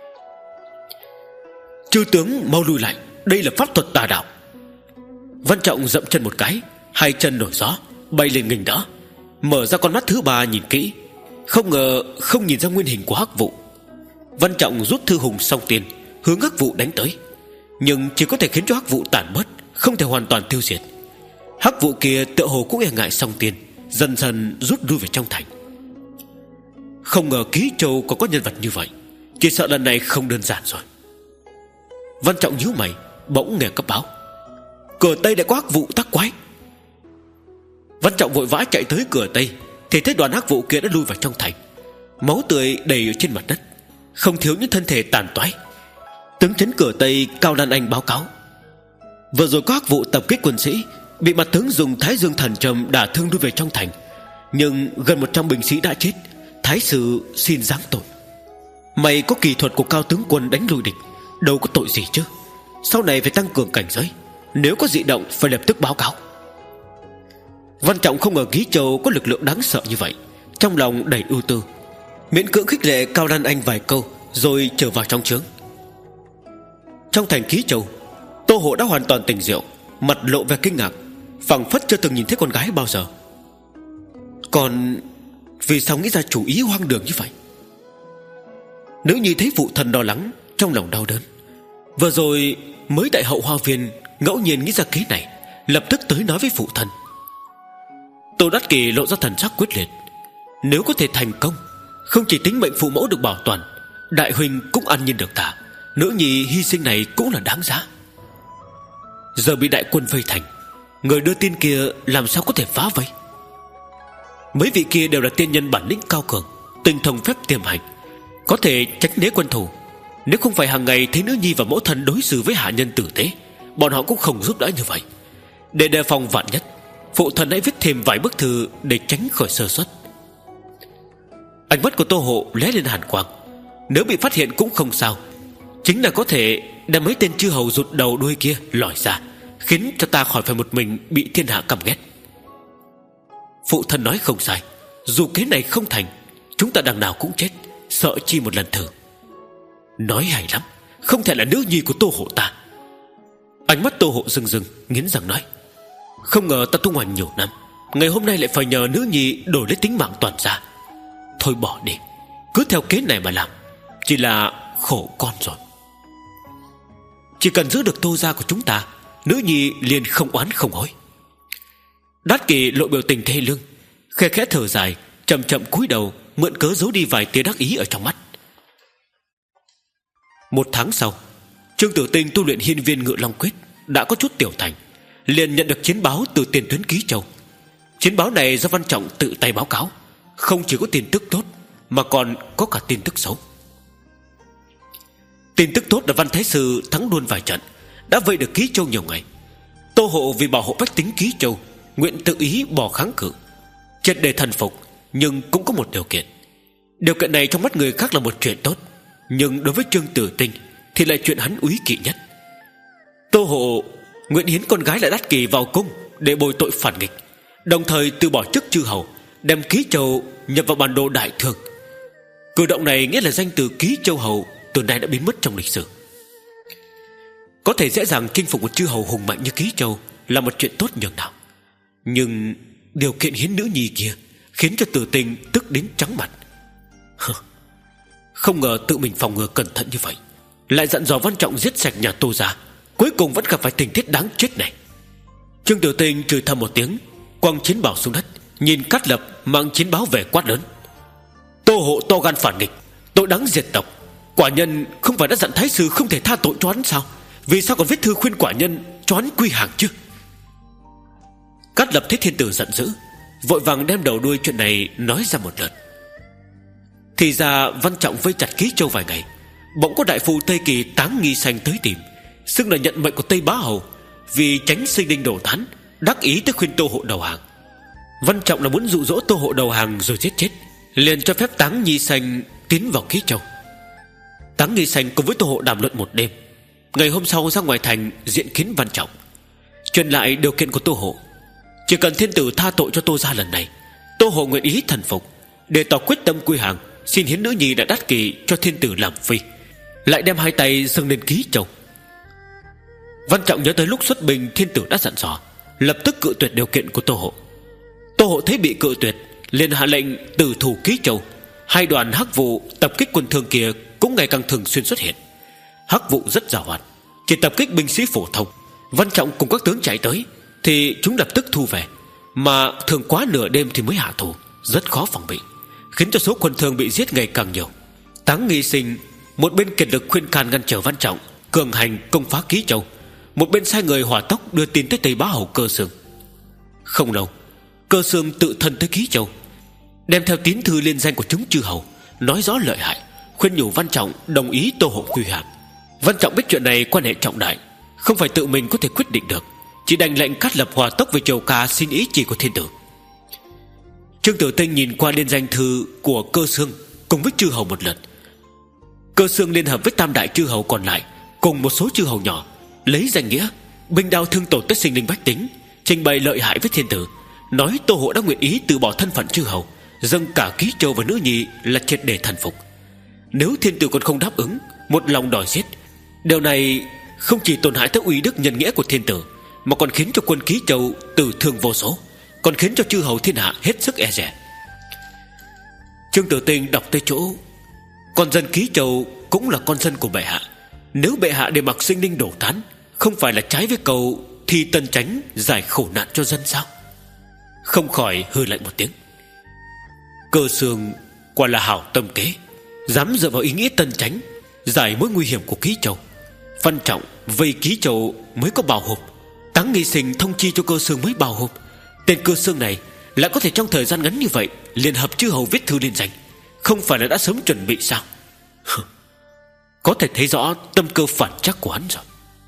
Chư tướng mau lui lại, đây là pháp thuật tà đạo. Văn Trọng dậm chân một cái, hai chân nổi gió bay lên nghênh đỡ, mở ra con mắt thứ ba nhìn kỹ, không ngờ không nhìn ra nguyên hình của hắc vụ. Văn Trọng rút thư hùng song tiền hướng hắc vụ đánh tới, nhưng chỉ có thể khiến cho hắc vụ tàn bớt, không thể hoàn toàn tiêu diệt. Hắc vụ kia tựa hồ cũng e ngại song tiền, dần dần rút lui về trong thành. Không ngờ Ký Châu có có nhân vật như vậy, chỉ sợ lần này không đơn giản rồi. Văn Trọng nhíu mày, bỗng nghe cấp báo: Cửa Tây đã có hắc vụ tác quái. Văn Trọng vội vã chạy tới cửa Tây, thì thấy đoàn hắc vụ kia đã lui vào trong thành, máu tươi đầy ở trên mặt đất, không thiếu những thân thể tàn toái. Tướng trấn cửa Tây Cao Lan Anh báo cáo: Vừa rồi có hắc vụ tập kích quân sĩ, bị mặt tướng dùng Thái Dương thần trầm đả thương lui về trong thành. Nhưng gần một trăm binh sĩ đã chết, thái sư xin giáng tội. Mày có kỳ thuật của cao tướng quân đánh lui địch, đâu có tội gì chứ. Sau này phải tăng cường cảnh giới, nếu có dị động phải lập tức báo cáo. Văn Trọng không ngờ Ký Châu có lực lượng đáng sợ như vậy, trong lòng đầy ưu tư, miễn cưỡng khích lệ Cao Lan Anh vài câu rồi trở vào trong trướng. Trong thành Ký Châu, Tô Hộ đã hoàn toàn tỉnh rượu, mặt lộ vẻ kinh ngạc, phảng phất chưa từng nhìn thấy con gái bao giờ. Còn vì sao nghĩ ra chủ ý hoang đường như vậy? Nữ nhi thấy phụ thân lo lắng, trong lòng đau đớn. Vừa rồi mới tại Hậu Hoa Viên ngẫu nhiên nghĩ ra kế này, lập tức tới nói với phụ thân. Tô Đắc Kỷ lộ ra thần sắc quyết liệt. Nếu có thể thành công, không chỉ tính mệnh phụ mẫu được bảo toàn, đại huynh cũng an nhiên được thả, nữ nhi hy sinh này cũng là đáng giá. Giờ bị đại quân vây thành, người đưa tin kia làm sao có thể phá vây? Mấy vị kia đều là tiên nhân bản lĩnh cao cường, tinh thông phép tiềm hành, có thể tránh né quân thù. Nếu không phải hàng ngày thấy nữ nhi và mẫu thân đối xử với hạ nhân tử tế, bọn họ cũng không giúp đỡ như vậy. Để đề phòng vạn nhất, phụ thân hãy viết thêm vài bức thư để tránh khỏi sơ suất. Ánh mắt của Tô Hộ lóe lên hàn quang. Nếu bị phát hiện cũng không sao, chính là có thể đem mấy tên chư hầu rụt đầu đuôi kia lòi ra, khiến cho ta khỏi phải một mình bị thiên hạ căm ghét. Phụ thân nói không sai, dù kế này không thành, chúng ta đằng nào cũng chết, sợ chi một lần thử. Nói hay lắm, không thể là nữ nhi của Tô Hộ ta. Ánh mắt Tô Hộ rừng rừng, nghiến răng nói, không ngờ ta tung hoành nhiều năm, ngày hôm nay lại phải nhờ nữ nhi đổi lấy tính mạng toàn gia. Thôi bỏ đi, cứ theo kế này mà làm, chỉ là khổ con rồi. Chỉ cần giữ được Tô gia của chúng ta, nữ nhi liền không oán không hối. Đát Kỷ lộ biểu tình thê lương, khe khẽ thở dài, chậm chậm cúi đầu, mượn cớ giấu đi vài tia đắc ý ở trong mắt. Một tháng sau, Trương Tử Tinh tu luyện Hiên Viên Ngự Long Quyết đã có chút tiểu thành, liền nhận được chiến báo từ tiền tuyến Ký Châu. Chiến báo này do Văn Trọng tự tay báo cáo, không chỉ có tin tức tốt mà còn có cả tin tức xấu. Tin tức tốt là Văn Thái Sư thắng luôn vài trận, đã vây được Ký Châu nhiều ngày. Tô Hộ vì bảo hộ bách tính Ký Châu, nguyện tự ý bỏ kháng cự, triệt để thần phục. Nhưng cũng có một điều kiện. Điều kiện này trong mắt người khác là một chuyện tốt, nhưng đối với Trương Tử Tinh thì lại chuyện hắn úy kỵ nhất. Tô Hộ nguyện hiến con gái là Đát Kỷ vào cung để bồi tội phản nghịch, đồng thời từ bỏ chức chư hầu, đem Ký Châu nhập vào bản đồ đại thương. Cử động này nghĩa là danh từ Ký Châu hầu từ nay đã biến mất trong lịch sử. Có thể dễ dàng chinh phục một chư hầu hùng mạnh như Ký Châu là một chuyện tốt nhường nào. Nhưng điều kiện hiến nữ nhi kia khiến cho Tử Tinh tức đến trắng mặt. Không ngờ tự mình phòng ngừa cẩn thận như vậy, lại dặn dò Văn Trọng giết sạch nhà Tô gia, cuối cùng vẫn gặp phải tình tiết đáng chết này. Trương Tử Tinh chửi thầm một tiếng, quăng chiến bảo xuống đất, nhìn Cát Lập mang chiến báo về quát lớn: Tô Hộ to gan phản nghịch, tội đáng diệt tộc. Quả nhân không phải đã dặn Thái Sư không thể tha tội cho hắn sao? Vì sao còn viết thư khuyên quả nhân cho hắn quy hàng chứ? Cát Lập thấy thiên tử giận dữ, vội vàng đem đầu đuôi chuyện này nói ra một lượt. Thì ra Văn Trọng vây chặt Ký Châu vài ngày, bỗng có đại phu Tây Kỳ Táng Nghi Sanh tới tìm, xưng là nhận mệnh của Tây Bá Hầu, vì tránh sinh đinh đổ thán, đắc ý tới khuyên Tô Hộ đầu hàng. Văn Trọng là muốn dụ dỗ Tô Hộ đầu hàng rồi giết chết, liền cho phép Táng Nghi Sanh tiến vào Ký Châu. Táng Nghi Sanh cùng với Tô Hộ đàm luận một đêm, ngày hôm sau ra ngoài thành diện kiến Văn Trọng, truyền lại điều kiện của Tô Hộ. Chỉ cần thiên tử tha tội cho Tô gia lần này, Tô Hộ nguyện ý thần phục, để tỏ quyết tâm quy hàng, xin hiến nữ nhi đã Đát Kỷ cho thiên tử làm phi, lại đem hai tay dâng lên Ký Châu. Văn Trọng nhớ tới lúc xuất binh thiên tử đã dặn dò, lập tức cự tuyệt điều kiện của Tô Hộ. Tô Hộ thấy bị cự tuyệt, liền hạ lệnh tử thủ Ký Châu. Hai đoàn Hắc Vụ tập kích quân thương kia cũng ngày càng thường xuyên xuất hiện. Hắc Vụ rất giàu hoạt, chỉ tập kích binh sĩ phổ thông. Văn Trọng cùng các tướng chạy tới thì chúng lập tức thu về, mà thường quá nửa đêm thì mới hạ thủ, rất khó phòng bị, khiến cho số quân thương bị giết ngày càng nhiều. Táng Nghi Sinh một bên kiệt lực khuyên can ngăn trở Văn Trọng cường hành công phá Ký Châu, một bên sai người hỏa tốc đưa tin tới Tây Bá Hầu Cơ Xương. Không lâu, Cơ Xương tự thân tới Ký Châu, đem theo tín thư liên danh của chúng chư hầu, nói rõ lợi hại, khuyên nhủ Văn Trọng đồng ý Tô Hộ quy hàng. Văn Trọng biết chuyện này quan hệ trọng đại, không phải tự mình có thể quyết định được, chỉ đành lệnh Cát Lập hòa tốc về triều ca xin ý chỉ của thiên tử. Trương Tử Tinh nhìn qua liên danh thư của Cơ Xương cùng với chư hầu một lượt. Cơ Xương liên hợp với tam đại chư hầu còn lại cùng một số chư hầu nhỏ, lấy danh nghĩa binh đao thương tổn tới sinh linh bách tính, trình bày lợi hại với thiên tử, nói Tô Hộ đã nguyện ý từ bỏ thân phận chư hầu, dâng cả Ký Châu và nữ nhi là triệt để thần phục. Nếu thiên tử còn không đáp ứng, một lòng đòi giết, điều này không chỉ tổn hại tới uy đức nhân nghĩa của thiên tử, mà còn khiến cho quân Ký Châu tử thương vô số, còn khiến cho chư hầu thiên hạ hết sức e dè. Trương Tử Tinh đọc tới chỗ con dân Ký Châu cũng là con dân của bệ hạ, nếu bệ hạ để mặc sinh linh đổ tán, không phải là trái với câu thì tân tránh giải khổ nạn cho dân sao? Không khỏi hừ lạnh một tiếng. Cơ Xương quả là hảo tâm kế, dám dựa vào ý nghĩa tân tránh giải mối nguy hiểm của Ký Châu. Văn trọng vây Ký Châu mới có bào hộp, Táng Nghi Sinh thông chi cho Cơ Xương mới bào hộp. Tên Cơ Xương này lại có thể trong thời gian ngắn như vậy liên hợp chư hầu viết thư liên danh, không phải là đã sớm chuẩn bị sao? Có thể thấy rõ tâm cơ phản trắc của hắn rồi.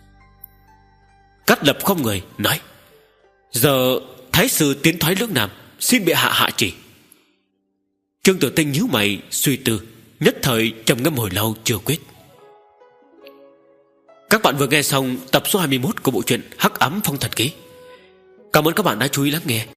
Cát Lập không người nói: giờ thái sư tiến thoái lưỡng Nam, xin bệ hạ hạ chỉ. Trương Tử Tinh nhíu mày suy tư, nhất thời trầm ngâm hồi lâu chưa quyết. Các bạn vừa nghe xong tập số hai mươi mốt của bộ truyện Hắc Ám Phong Thần Ký. Cảm ơn các bạn đã chú ý lắng nghe.